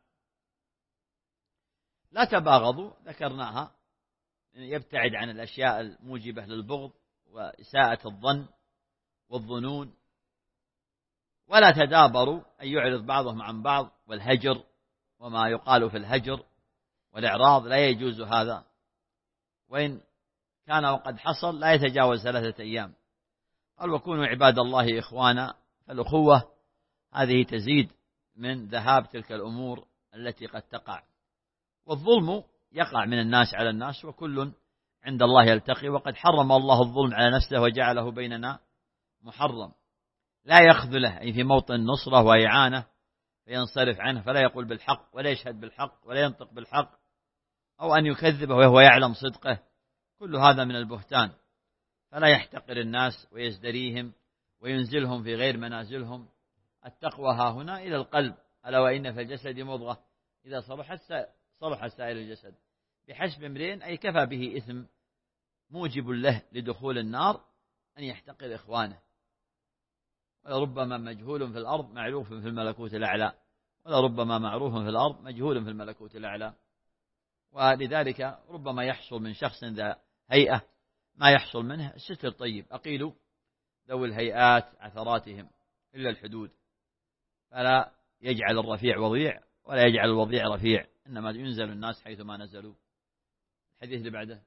لا تباغضوا، ذكرناها، يبتعد عن الأشياء الموجبة للبغض وإساءة الظن والظنون. ولا تدابروا، أن يعرض بعضهم عن بعض، والهجر وما يقال في الهجر والإعراض لا يجوز هذا، وإن كان وقد حصل لا يتجاوز ثلاثة أيام. قال: وكونوا عباد الله إخوانا. فالأخوة هذه تزيد من ذهاب تلك الأمور التي قد تقع. والظلم يقع من الناس على الناس، وكل عند الله يلتقي، وقد حرم الله الظلم على نفسه وجعله بيننا محرم. لا يخذله، أي في موطن النصرة وإعانة، فينصرف عنه فلا يقول بالحق ولا يشهد بالحق ولا ينطق بالحق، أو أن يكذبه وهو يعلم صدقه. كل هذا من البهتان. فلا يحتقر الناس ويزدريهم وينزلهم في غير منازلهم. التقوى ها هنا إلى القلب: ألا وإن في الجسد مضغة إذا صلحت صلح سائر الجسد. بحسب امرئ، أي كفى به إثم موجب له لدخول النار أن يحتقر إخوانه. ولربما مجهول في الأرض معروف في الملكوت الأعلى، ولربما معروف في الأرض مجهول في الملكوت الأعلى. ولذلك ربما يحصل من شخص ذا هيئة ما يحصل منه الستر طيب. أقيلوا ذوي الهيئات عثراتهم إلا الحدود، فلا يجعل الرفيع وضيع ولا يجعل الوضيع رفيع، إنما ينزل الناس حيث ما نزلوا. الحديث اللي بعده.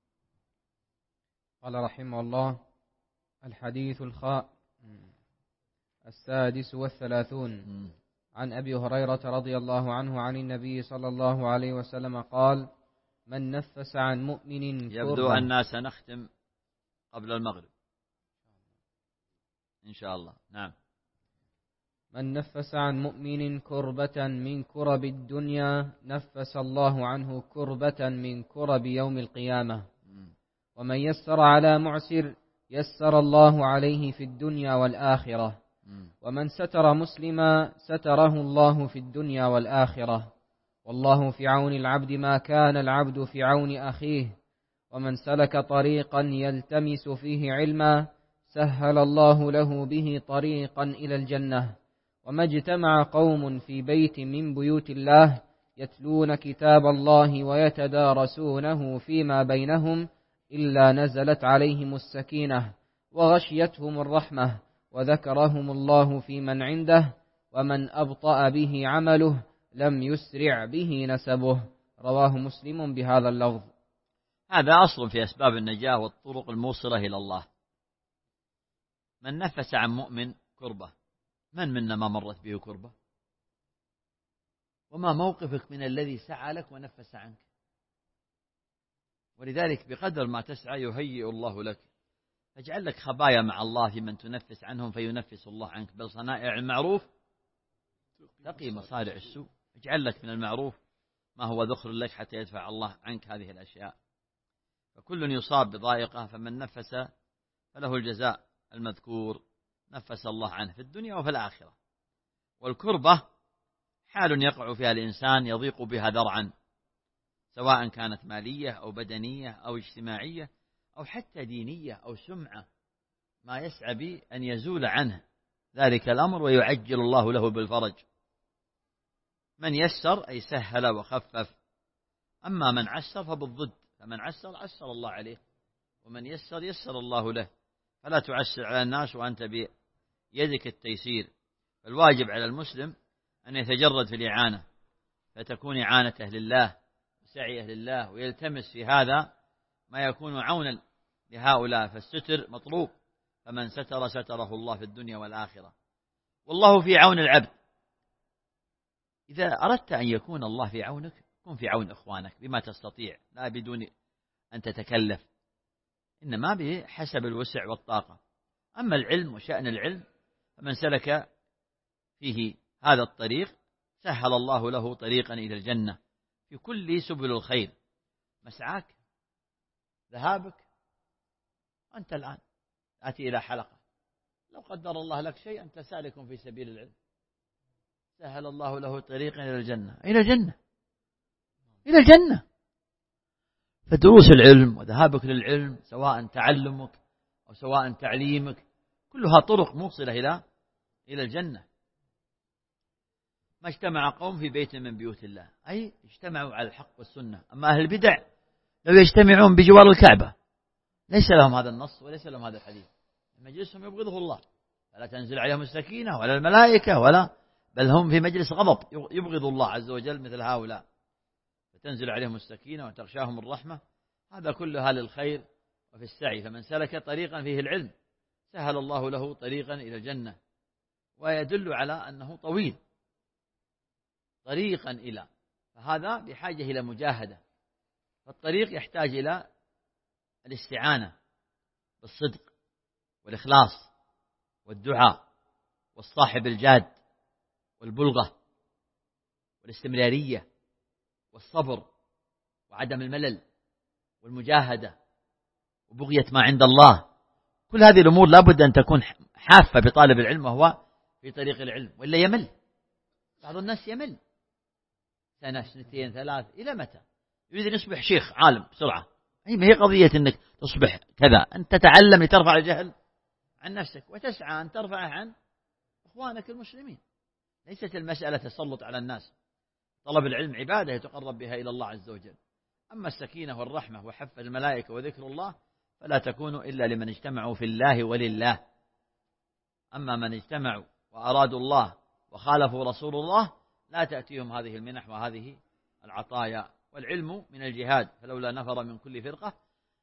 قال رحمه الله: الحديث الخاء السادس والثلاثون. عن أبي هريرة رضي الله عنه عن النبي صلى الله عليه وسلم قال: من نفس عن مؤمن يبدو أننا سنختم قبل المغرب إن شاء الله. نعم. من نفس عن مؤمن كربة من كرب الدنيا نفس الله عنه كربة من كرب يوم القيامة. ومن يسر على معسر يسر الله عليه في الدنيا والآخرة. ومن ستر مسلما ستره الله في الدنيا والآخرة. والله في عون العبد ما كان العبد في عون أخيه. ومن سلك طريقا يلتمس فيه علما سهل الله له به طريقا إلى الجنة. وما اجتمع قوم في بيت من بيوت الله يتلون كتاب الله ويتدارسونه فيما بينهم إلا نزلت عليهم السكينة وغشيتهم الرحمة وذكرهم الله في من عنده. ومن أبطأ به عمله لم يسرع به نسبه. رواه مسلم بهذا اللفظ. هذا أصل في أسباب النجاة والطرق الموصلة إلى الله. من نفس عن مؤمن كربة، من منا ما مرت به كربة؟ وما موقفك من الذي سعى لك ونفس عنك؟ ولذلك بقدر ما تسعى يهيئ الله لك. فاجعل لك خبايا مع الله في من تنفس عنهم فينفس الله عنك. بل صنائع المعروف تقي مصارع السوء. اجعل لك من المعروف ما هو ذخر لك حتى يدفع الله عنك هذه الأشياء. فكل يصاب بضائقة، فمن نفس فله الجزاء المذكور، نفس الله عنه في الدنيا وفي الآخرة. والكربة حال يقع فيها الإنسان يضيق بها ذرعا، سواء كانت مالية أو بدنية أو اجتماعية أو حتى دينية أو سمعة، ما يسعى به أن يزول عنه ذلك الأمر ويعجل الله له بالفرج. من يسر أي سهل وخفف. أما من عسر فبالضد، فمن عسر عسر الله عليه، ومن يسر يسر الله له. فلا تعسر على الناس وأنت بيدك التيسير. فالواجب على المسلم أن يتجرد في الإعانة، فتكون إعانته لله وسعيه لله، ويلتمس في هذا ما يكون عونا لهؤلاء، فالستر مطلوب، فمن ستر ستره الله في الدنيا والآخرة، والله في عون العبد. إذا أردت أن يكون الله في عونك كن في عون إخوانك بما تستطيع، لا بدون أن تتكلف، إنما بحسب الوسع والطاقة. أما العلم وشأن العلم فمن سلك فيه هذا الطريق سهل الله له طريقا إلى الجنة في كل سبل الخير. مسعاك، ذهابك، أنت الآن آتي إلى حلقة، لو قدر الله لك شيء أنت سالك في سبيل العلم، سهل الله له طريقا إلى الجنة، إلى الجنة، إلى الجنة. فدروس العلم وذهابك للعلم سواء تعلمك أو سواء تعليمك كلها طرق موصلة إلى إلى الجنة. ما اجتمع قوم في بيت من بيوت الله، أي اجتمعوا على الحق والسنة. أما أهل البدع لو يجتمعون بجوار الكعبة ليس لهم هذا النص وليس لهم هذا الحديث، مجلسهم يبغضه الله، فلا تنزل عليهم السكينة ولا الملائكة ولا، بل هم في مجلس غضب يبغض الله عز وجل مثل هؤلاء، فتنزل عليهم السكينة وتغشاهم الرحمة. هذا كلها للخير وفي السعي. فمن سلك طريقا فيه العلم سهل الله له طريقا إلى الجنة، ويدل على أنه طويل طريقا إلى، فهذا بحاجة إلى مجاهدة. فالطريق يحتاج إلى الاستعانة بالصدق والإخلاص والدعاء والصاحب الجاد والبلغة والاستمرارية والصبر وعدم الملل والمجاهدة وبغية ما عند الله. كل هذه الأمور لابد أن تكون حافة بطالب العلم وهو في طريق العلم، وإلا يمل. بعض الناس يمل سنة سنتين ثلاث، إلى متى؟ يريد أن يصبح شيخ عالم بسرعة. هي ما هي قضية أنك تصبح كذا، أنت تتعلم لترفع الجهل عن نفسك وتسعى أن ترفعه عن إخوانك المسلمين. ليست المسألة تسلط على الناس. طلب العلم عبادة يتقرب بها إلى الله عز وجل. أما السكينة والرحمة وحف الملائكة وذكر الله فلا تكون إلا لمن اجتمعوا في الله ولله. أما من اجتمعوا وأرادوا الله وخالفوا رسول الله لا تأتيهم هذه المنح وهذه العطايا. والعلم من الجهاد، فلولا نفر من كل فرقة،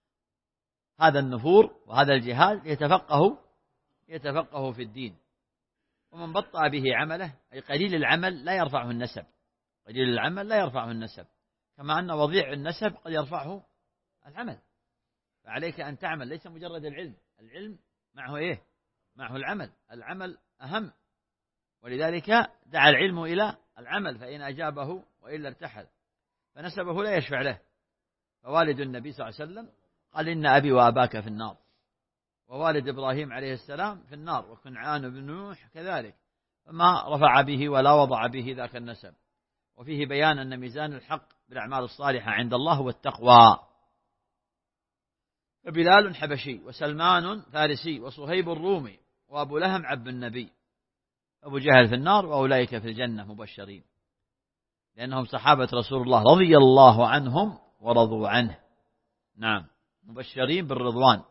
هذا النفور وهذا الجهاد يتفقه يتفقه في الدين. ومن بطأ به عمله، أي قليل العمل لا يرفعه النسب، قليل العمل لا يرفعه النسب، كما أن وضيع النسب قد يرفعه العمل. فعليك أن تعمل، ليس مجرد العلم، العلم معه إيه؟ معه العمل، العمل أهم. ولذلك دعا العلم إلى العمل، فإن أجابه وإلا ارتحل، فنسبه لا يشفع له. فوالد النبي صلى الله عليه وسلم قال إن أبي وأباك في النار، ووالد إبراهيم عليه السلام في النار، وكنعان بن نوح كذلك، فما رفع به ولا وضع به ذاك النسب. وفيه بيان أن ميزان الحق بالأعمال الصالحة عند الله هو التقوى. فبلال حبشي، وسلمان فارسي، وصهيب الرومي، وأبو لهم عبد النبي، أبو جهل في النار وأولئك في الجنة مبشرين، لأنهم صحابة رسول الله رضي الله عنهم ورضوا عنه. نعم، مبشرين بالرضوان.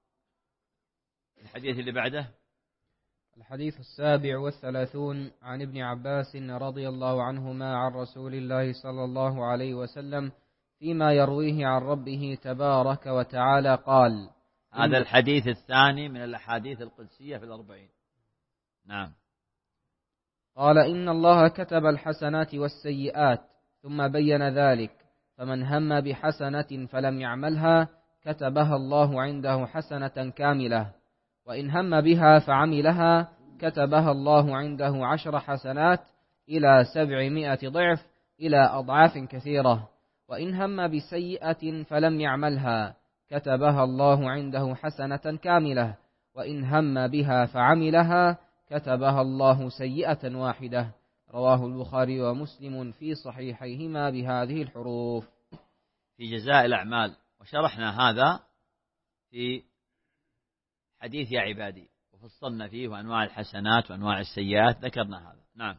الحديث اللي بعده، الحديث السابع والثلاثون عن ابن عباس رضي الله عنهما عن رسول الله صلى الله عليه وسلم فيما يرويه عن ربه تبارك وتعالى قال. هذا الحديث الثاني من الأحاديث القدسية في الأربعين. نعم. قال إن الله كتب الحسنات والسيئات ثم بين ذلك، فمن هم بحسنة فلم يعملها كتبها الله عنده حسنة كاملة، وإن هم بها فعملها كتبها الله عنده عشر حسنات إلى سبعمائة ضعف إلى أضعاف كثيرة، وإن هم بسيئة فلم يعملها كتبها الله عنده حسنة كاملة، وإن هم بها فعملها كتبها الله سيئة واحدة. رواه البخاري ومسلم في صحيحيهما بهذه الحروف. في جزاء الأعمال، وشرحنا هذا في حديث يا عبادي، وفصلنا فيه وأنواع الحسنات وأنواع السيئات، ذكرنا هذا. نعم.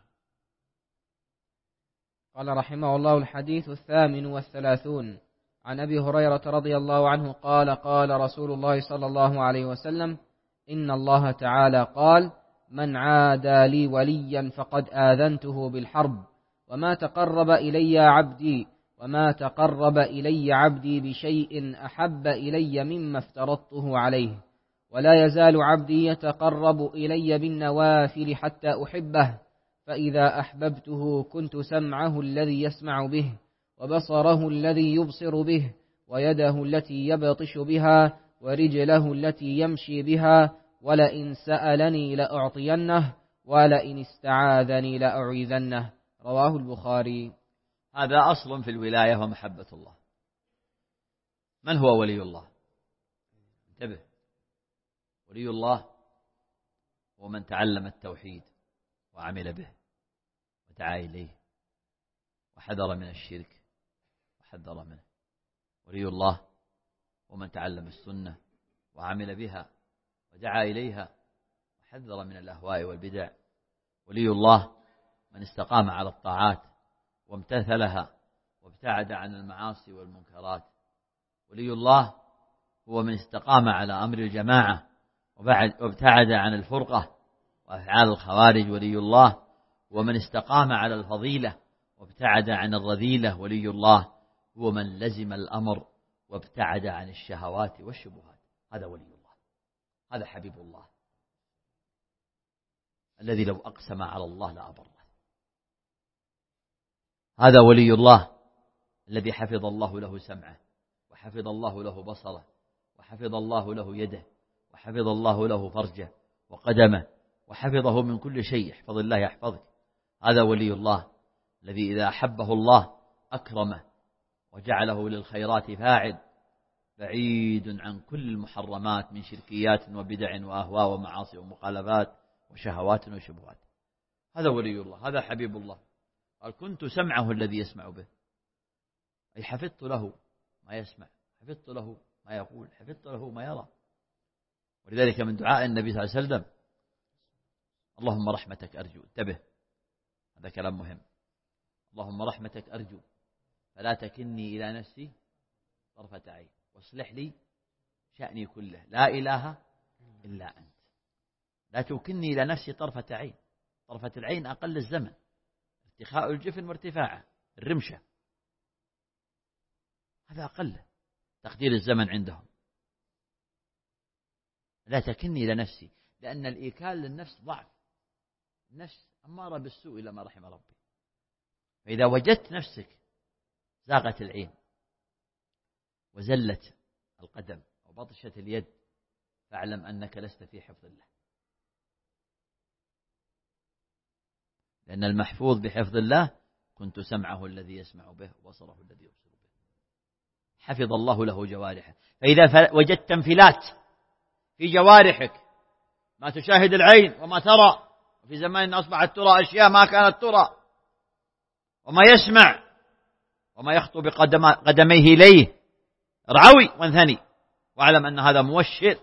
قال رحمه الله الحديث الثامن والثلاثون عن أبي هريرة رضي الله عنه قال قال رسول الله صلى الله عليه وسلم إن الله تعالى قال من عادى لي وليا فقد آذنته بالحرب، وما تقرب إلي عبدي وما تقرب إلي عبدي بشيء أحب إلي مما افترضته عليه، ولا يزال عبدي يتقرب إلي بالنوافل حتى أحبه، فإذا أحببته كنت سمعه الذي يسمع به، وبصره الذي يبصر به، ويده التي يبطش بها، ورجله التي يمشي بها، ولئن سألني لأعطينه، ولئن استعاذني لأعيذنه. رواه البخاري. هذا أصل في الولاية ومحبة الله. من هو ولي الله؟ انتبه، ولي الله هو من تعلم التوحيد وعمل به ودعا إليه وحذر من الشرك وحذر منه. ولي الله هو من تعلم السنة وعمل بها ودعا إليها وحذر من الأهواء والبدع. ولي الله من استقام على الطاعات وامتثلها وابتعد عن المعاصي والمنكرات. ولي الله هو من استقام على أمر الجماعة وابتعد عن الفرقة وأفعال الخوارج. ولي الله هو من استقام على الفضيلة وابتعد عن الرذيلة. ولي الله هو من لزم الأمر وابتعد عن الشهوات والشبهات. هذا ولي الله، هذا حبيب الله الذي لو أقسم على الله لأبره. هذا ولي الله الذي حفظ الله له سمعه، وحفظ الله له بصره، وحفظ الله له يده، وحفظ الله له فرجه وقدمه، وحفظه من كل شيء. احفظ الله يحفظك. هذا ولي الله الذي إذا أحبه الله أكرمه وجعله للخيرات فاعل، بعيد عن كل المحرمات من شركيات وبدع وأهواء ومعاصي ومخالفات وشهوات وشبهات. هذا ولي الله، هذا حبيب الله. قال كنت سمعه الذي يسمع به، أي حفظت له ما يسمع، حفظت له ما يقول، حفظت له ما يرى. ولذلك من دعاء النبي صلى الله عليه وسلم اللهم رحمتك أرجو. انتبه، هذا كلام مهم. اللهم رحمتك أرجو فلا تكلني إلى نفسي طرفة عين واصلح لي شأني كله لا إله إلا أنت. لا توكلني إلى نفسي طرفة عين. طرفة العين أقل الزمن، ارتخاء الجفن وارتفاعه، الرمشة، هذا أقل تقدير الزمن عندهم. لا تكلني إلى نفسي، لأن الإيكال للنفس ضعف، النفس أمارة بالسوء إلى ما رحم ربي. فإذا وجدت نفسك زاغت العين وزلت القدم وبطشت اليد فاعلم أنك لست في حفظ الله، لأن المحفوظ بحفظ الله كنت سمعه الذي يسمع به وبصره الذي يبصر به. حفظ الله له جوارحه. فإذا وجدت انفلات في جوارحك، ما تشاهد العين وما ترى، وفي زمان أصبحت ترى أشياء ما كانت ترى، وما يسمع وما يخطو بقدميه إليه، ارعوي وانثني واعلم أن هذا موشر.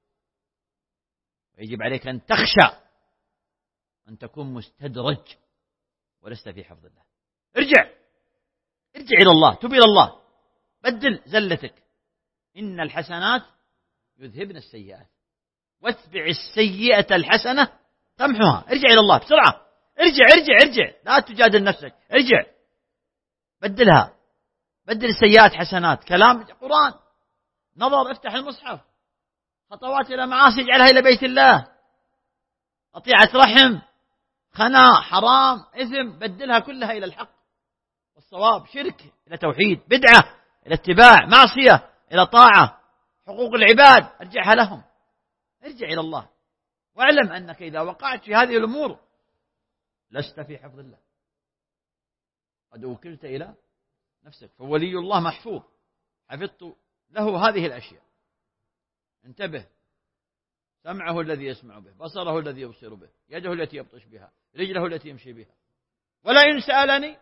ويجب عليك أن تخشى أن تكون مستدرج ولست في حفظ الله. ارجع ارجع إلى الله، تب إلى الله، بدل زلتك. إن الحسنات يذهبن السيئات واتبع السيئة الحسنة تمحها. ارجع إلى الله بسرعة، ارجع ارجع ارجع، لا تجادل نفسك، ارجع بدلها، بدل السيئات حسنات. كلام قرآن، نظر، افتح المصحف، خطوات إلى معاصي اجعلها إلى بيت الله، قطيعة رحم، خنا، حرام، إثم، بدلها كلها إلى الحق والصواب. شرك إلى توحيد، بدعة إلى اتباع، معصية إلى طاعة، حقوق العباد ارجعها لهم. ارجع إلى الله واعلم أنك إذا وقعت في هذه الأمور لست في حفظ الله، قد وكلت إلى نفسك. فولي الله محفوظ، حفظت له هذه الأشياء. انتبه، سمعه الذي يسمع به، بصره الذي يبصر به، يده التي يبطش بها، رجله التي يمشي بها. ولئن سألني،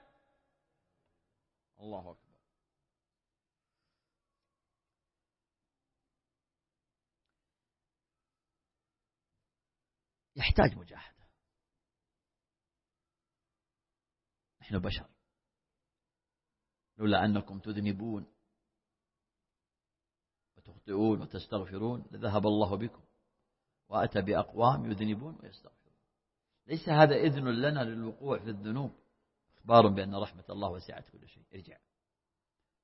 الله أكبر، يحتاج مجاهدة. نحن بشر، لولا أنكم تذنبون وتخطئون وتستغفرون لذهب الله بكم وأتى بأقوام يذنبون ويستغفرون. ليس هذا إذن لنا للوقوع في الذنوب، إخبار بأن رحمة الله وسعت كل شيء. ارجع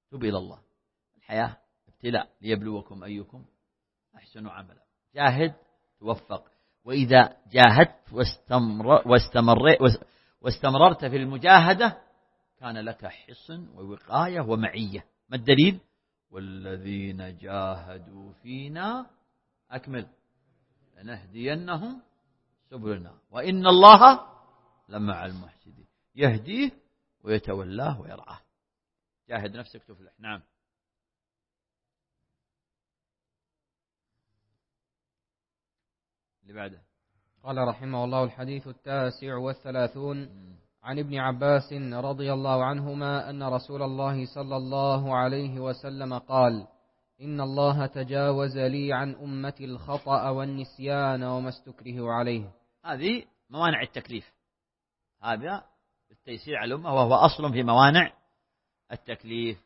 تب إلى الله. الحياة ابتلاء ليبلوكم أيكم أحسن عملا. جاهد توفق. وإذا جاهدت واستمر واستمر واستمررت في المجاهدة كان لك حصن ووقاية ومعية. ما الدليل؟ والذين جاهدوا فينا أكمل لنهدينهم سبلنا وإن الله لمع المحسنين. يهديه ويتولاه ويرعاه. جاهد نفسك تفلح. نعم. اللي بعده. قال رحمه الله: الحديث التاسع والثلاثون عن ابن عباس رضي الله عنهما أن رسول الله صلى الله عليه وسلم قال: إن الله تجاوز لي عن أمتي الخطأ والنسيان وما استكره عليه. هذه موانع التكليف. هذا التيسير على الأمة وهو أصل في موانع التكليف.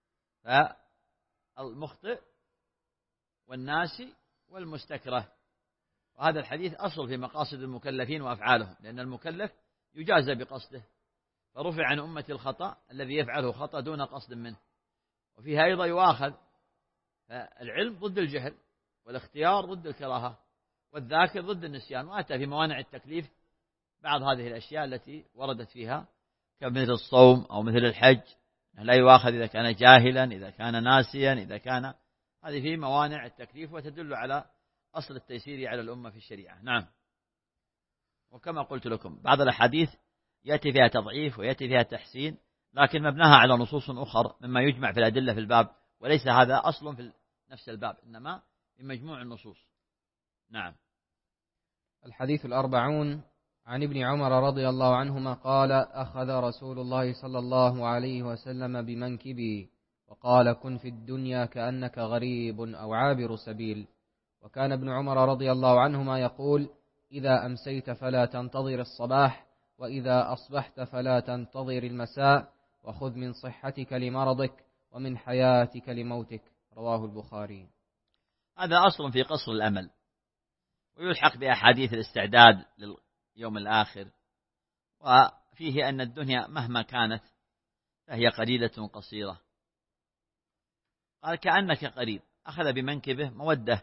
فالمخطئ والناسي والمستكره. وهذا الحديث أصل في مقاصد المكلفين وأفعالهم، لأن المكلف يجازى بقصده. فرفع عن أمة الخطأ الذي يفعله خطأ دون قصد منه، وفيها أيضا يؤاخذ. فالعلم ضد الجهل، والاختيار ضد الكراهة، والذاكر ضد النسيان. وأتى في موانع التكليف بعض هذه الأشياء التي وردت فيها كمثل الصوم أو مثل الحج، لا يؤاخذ إذا كان جاهلا، إذا كان ناسيا، إذا كان. هذه في موانع التكليف وتدل على أصل التيسير على الأمة في الشريعة. نعم. وكما قلت لكم بعض الأحاديث يأتي فيها تضعيف ويأتي فيها تحسين، لكن مبناها على نصوص أخرى مما يجمع في الأدلة في الباب، وليس هذا أصل في نفس الباب، إنما في مجموع النصوص. نعم. الحديث الأربعون عن ابن عمر رضي الله عنهما قال: أخذ رسول الله صلى الله عليه وسلم بمنكبي وقال: كن في الدنيا كأنك غريب أو عابر سبيل. وكان ابن عمر رضي الله عنهما يقول: إذا أمسيت فلا تنتظر الصباح، وإذا أصبحت فلا تنتظر المساء، وخذ من صحتك لمرضك ومن حياتك لموتك. رواه البخاري. هذا أصل في قصر الأمل، ويلحق بأحاديث الاستعداد لليوم الآخر، وفيه أن الدنيا مهما كانت فهي قليلة قصيرة. قال: كأنك قريب. أخذ بمنكبه مودة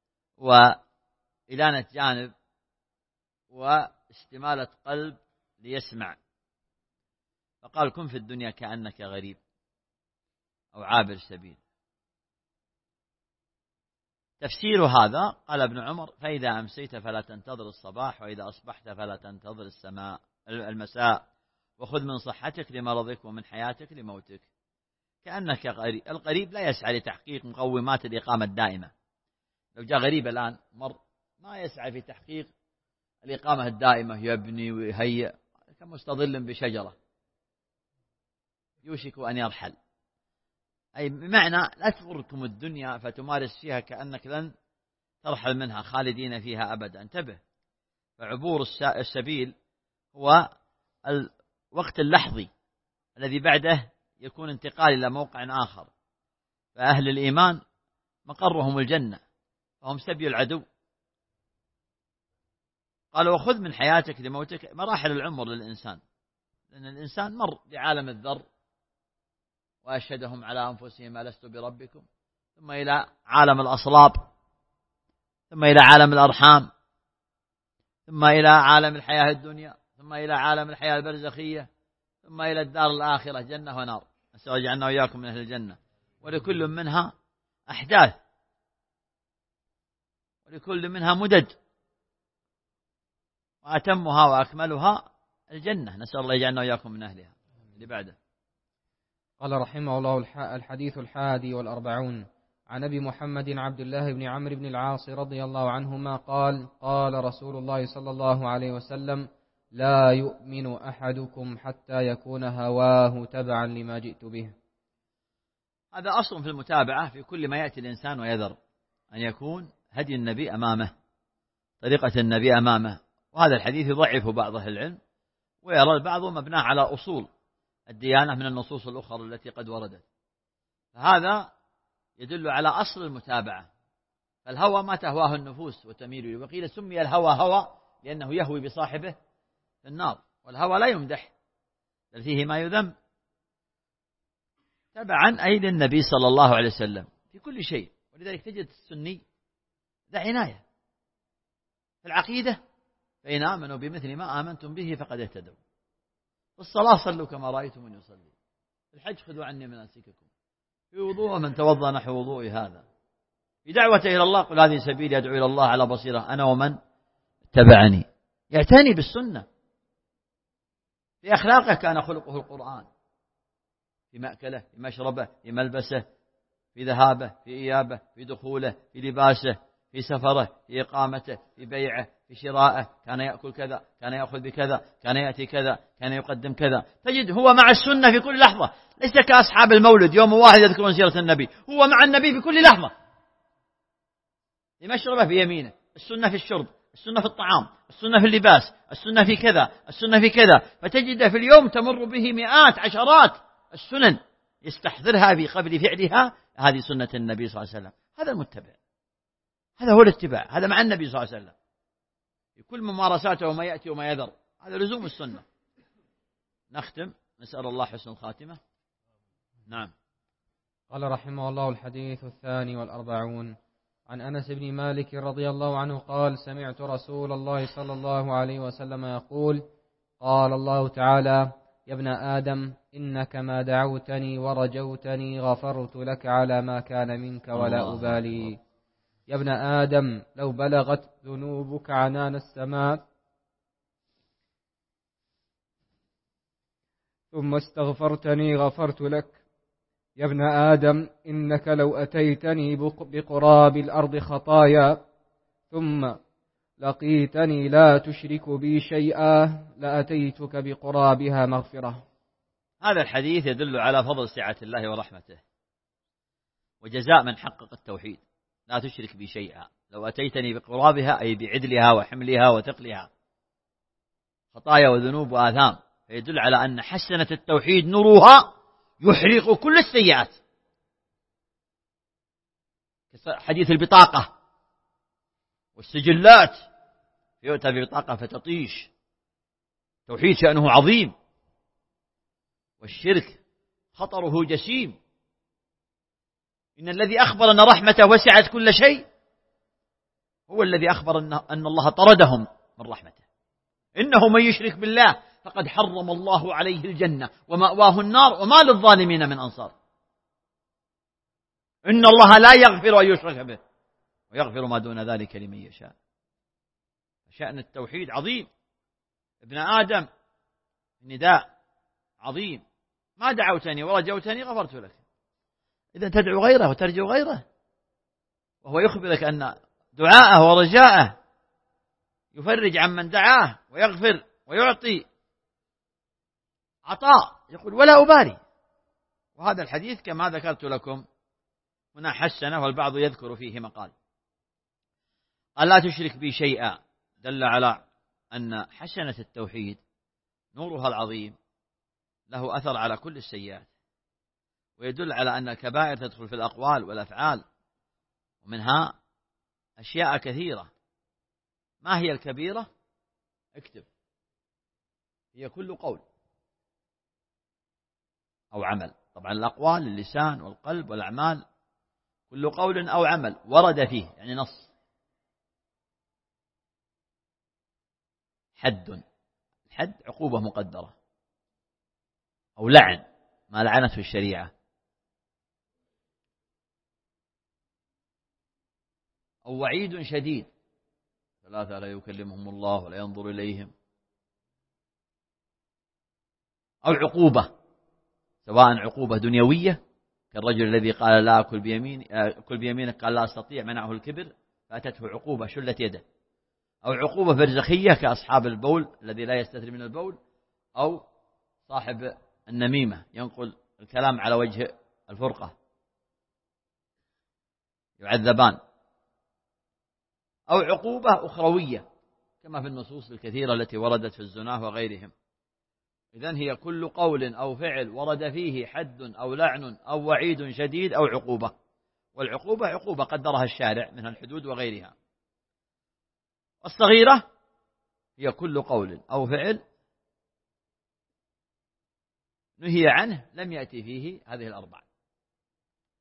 وإلانة جانب واستمالة قلب ليسمع. فقال: كن في الدنيا كأنك غريب أو عابر سبيل. تفسير هذا قال ابن عمر: فإذا أمسيت فلا تنتظر الصباح، وإذا أصبحت فلا تنتظر السماء المساء، وخذ من صحتك لمرضك ومن حياتك لموتك. كأنك غريب. القريب لا يسعى لتحقيق مقومات الإقامة الدائمة. لو جاء غريب الآن مر ما يسعى في تحقيق الإقامة الدائمة، يبني ويهيئ كمستظل بشجرة يوشك أن يرحل. أي بمعنى لا تغركم الدنيا فتمارس فيها كأنك لن ترحل منها خالدين فيها أبدا. انتبه. فعبور السبيل هو الوقت اللحظي الذي بعده يكون انتقال إلى موقع آخر. فأهل الإيمان مقرهم الجنة، فهم سبي العدو. قال: وخذ من حياتك لموتك. مراحل العمر للإنسان، لأن الإنسان مر بعالم الذر وأشهدهم على أنفسهم ألست بربكم، ثم إلى عالم الأصلاب، ثم إلى عالم الأرحام، ثم إلى عالم الحياة الدنيا، ثم إلى عالم الحياة البرزخية، ثم إلى الدار الآخرة جنة ونار. نسأل الله يجعلنا وإياكم من أهل الجنة. ولكل منها أحداث، ولكل منها مدد، وأتمها وأكملها الجنة. نسأل الله يجعلنا وإياكم من أهلها. اللي بعده. قال رحمه الله: الحديث الحادي والأربعون عن أبي محمد عبد الله بن عمرو بن العاص رضي الله عنهما قال: قال رسول الله صلى الله عليه وسلم: لا يؤمن أحدكم حتى يكون هواه تبعا لما جئت به. هذا أصل في المتابعة في كل ما يأتي الإنسان ويذر، أن يكون هدي النبي أمامه، طريقة النبي أمامه. وهذا الحديث يضعف بعض أهل العلم، ويرى البعض مبناه على أصول الديانة من النصوص الأخرى التي قد وردت. فهذا يدل على أصل المتابعة. فالهوى ما تهواه النفوس وتميل إليه. وقيل سمي الهوى هوى لأنه يهوي بصاحبه في النار، والهوى لا يمدح بل فيه ما يذم. تبعا أي للنبي صلى الله عليه وسلم في كل شيء. ولذلك تجد السني ذا عناية في العقيدة، فإن آمنوا بمثل ما آمنتم به فقد اهتدوا. في الصلاة صلوا كما رأيتم يصلي. في الحج خذوا عني مناسككم. في وضوء من توضأ نحو وضوء هذا. في دعوة إلى الله قل هذه سبيلي أدعو إلى الله على بصيرة أنا ومن اتبعني. يعتني بالسنة. في أخلاقه كان خلقه القرآن، في مأكله، في مشربه، في ملبسه، في ذهابه، في إيابه، في دخوله، في لباسه، في سفره، في إقامته، في بيعه، في شرائه. كان يأكل كذا، كان يأخذ بكذا، كان يأتي كذا، كان يقدم كذا. تجد هو مع السنة في كل لحظة، ليس كأصحاب المولد يوم واحد يذكرون سيرة النبي، هو مع النبي في كل لحظة. في مشربه في يمينه، السنة في الشرب، السنة في الطعام، السنة في اللباس، السنة في كذا، السنة في كذا. فتجد في اليوم تمر به مئات عشرات السنن يستحضرها في قبل فعلها. هذه سنة النبي صلى الله عليه وسلم. هذا المتبع، هذا هو الاتباع، هذا مع النبي صلى الله عليه وسلم في كل ممارساته وما يأتي وما يذر. هذا لزوم السنة. نختم، نسأل الله حسن الخاتمة. نعم. قال رحمه الله: الحديث الثاني والأربعون عن أنس بن مالك رضي الله عنه قال: سمعت رسول الله صلى الله عليه وسلم يقول: قال الله تعالى: يا ابن آدم إنك ما دعوتني ورجوتني غفرت لك على ما كان منك ولا أبالي. يا ابن آدم لو بلغت ذنوبك عنان السماء ثم استغفرتني غفرت لك. يا ابن آدم إنك لو أتيتني بقراب الأرض خطايا ثم لقيتني لا تشرك بي شيئا لأتيتك بقرابها مغفرة. هذا الحديث يدل على فضل سعة الله ورحمته وجزاء من حقق التوحيد. لا تشرك بي شيئا، لو أتيتني بقرابها أي بعدلها وحملها وثقلها، خطايا وذنوب وآثام. فيدل على أن حسنة التوحيد نورها يحرق كل السيئات. حديث البطاقة والسجلات، يؤتى ببطاقة فتطيش. توحيد شأنه عظيم، والشرك خطره جسيم. إن الذي أخبر أن رحمته وسعت كل شيء هو الذي أخبر أن الله طردهم من رحمته. إنه من يشرك بالله فقد حرم الله عليه الجنة ومأواه النار وما للظالمين من أنصار. إن الله لا يغفر أن يشرك به ويغفر ما دون ذلك لمن يشاء. شأن التوحيد عظيم. ابن آدم نداء عظيم. ما دعوتني ورجوتني غفرت لك. إذا تدعو غيره وترجو غيره، وهو يخبرك أن دعاءه ورجاءه يفرج عن من دعاه ويغفر ويعطي عطاء، يقول ولا أبالي. وهذا الحديث كما ذكرت لكم هنا حسنه، والبعض يذكر فيه مقال. ألا تشرك بي شيئا دل على أن حسنة التوحيد نورها العظيم له أثر على كل السيئات، ويدل على أن الكبائر تدخل في الأقوال والأفعال، ومنها أشياء كثيرة. ما هي الكبيرة؟ اكتب. هي كل قول أو عمل. طبعا الأقوال اللسان والقلب والأعمال، كل قول أو عمل ورد فيه يعني نص. حد، الحد عقوبة مقدرة، أو لعن ما لعنته الشريعة، أو وعيد شديد، ثلاثة لا يكلمهم الله ولا ينظر إليهم، أو عقوبة سواء عقوبة دنيوية كالرجل الذي قال لا أكل بيمين أكل بيمينك قال لا أستطيع منعه الكبر فأتته عقوبة شلت يده، أو عقوبة برزخية كأصحاب البول الذي لا يستتر من البول، أو صاحب النميمة ينقل الكلام على وجه الفرقة يعذبان، أو عقوبة أخروية كما في النصوص الكثيرة التي وردت في الزنا وغيرهم. إذن هي كل قول أو فعل ورد فيه حد أو لعن أو وعيد شديد أو عقوبة. والعقوبة عقوبة قدرها الشارع من الحدود وغيرها. الصغيرة هي كل قول أو فعل نهي عنه لم يأتي فيه هذه الأربعة.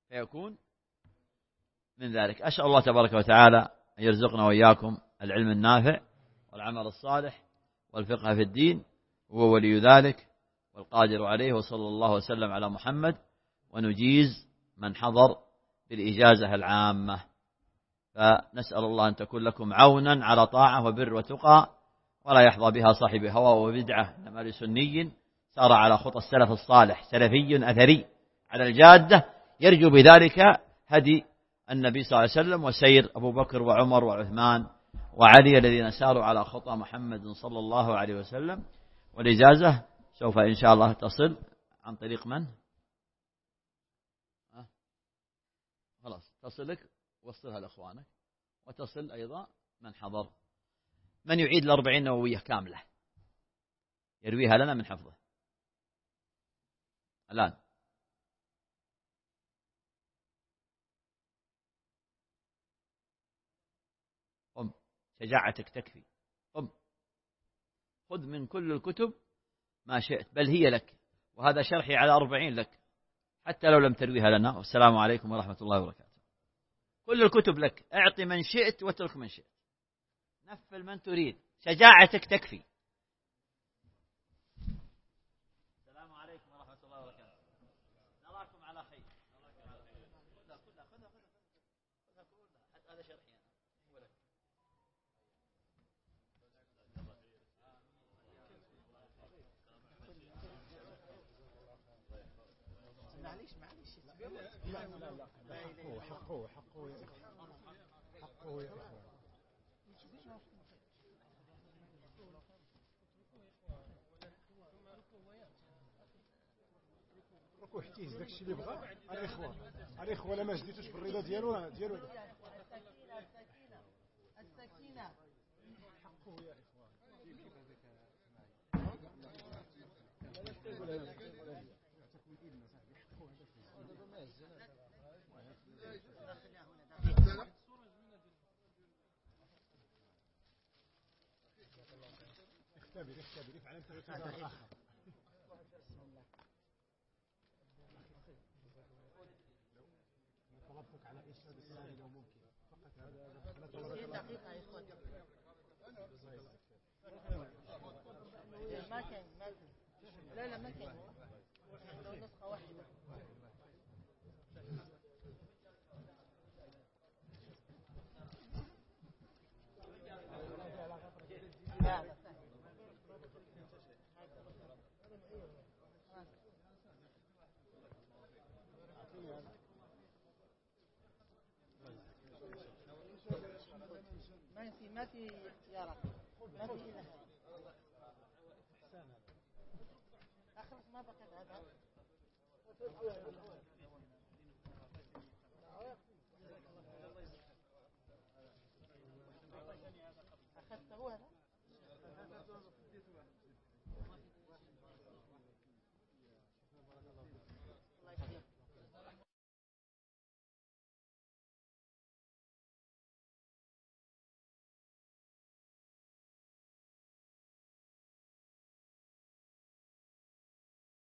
فيكون من ذلك. أسأل الله تبارك وتعالى أن يرزقنا وإياكم العلم النافع والعمل الصالح والفقه في الدين، هو ولي ذلك والقادر عليه. وصلى الله وسلم على محمد، ونجيز من حضر بالإجازة العامة. فنسأل الله أن تكون لكم عونا على طاعة وبر وتقى، ولا يحظى بها صاحب هوى وبدعة، إنما لسني سار على خطى السلف الصالح، سلفي أثري على الجادة، يرجو بذلك هدي النبي صلى الله عليه وسلم وسير أبو بكر وعمر وعثمان وعلي الذين ساروا على خطى محمد صلى الله عليه وسلم. والإجازة سوف إن شاء الله تصل عن طريق من؟ أه؟ خلاص تصلك، وصلها لأخوانك، وتصل أيضا من حضر. من يعيد الأربعين نووية كاملة يرويها لنا من حفظه الآن. قم، شجاعتك تكفي، قم، خذ من كل الكتب ما شئت، بل هي لك، وهذا شرحي على أربعين لك حتى لو لم ترويها لنا. والسلام عليكم ورحمة الله وبركاته. كل الكتب لك، اعطي من شئت واترك من شئت، نفل من تريد، شجاعتك تكفي. السلام عليكم ورحمة الله وبركاته. نراكم على خير. خذها خذها خذها خذها كلها، حتى هذا شرحي أنا. معليش معليش لا لا لا حقه حقه حقه يا حقه يا اخوان. ركوع حتيز داكشي اللي بغا على الاخوان، على الاخوان ما جديتوش بالرضا ديالو ديالو السكينه السكينه السكينه حقه يا اخوان. اختبر اختبر افعل انت الاخر. طلبتك على ارشاد الثاني لو ممكن فقط هذا دقيقه يا اخوان. ما كان ما كان لا لا ما كان لو نسخه واحده. ما في ما في يا رب ما في اخر ما بقى هذا اخذته هذا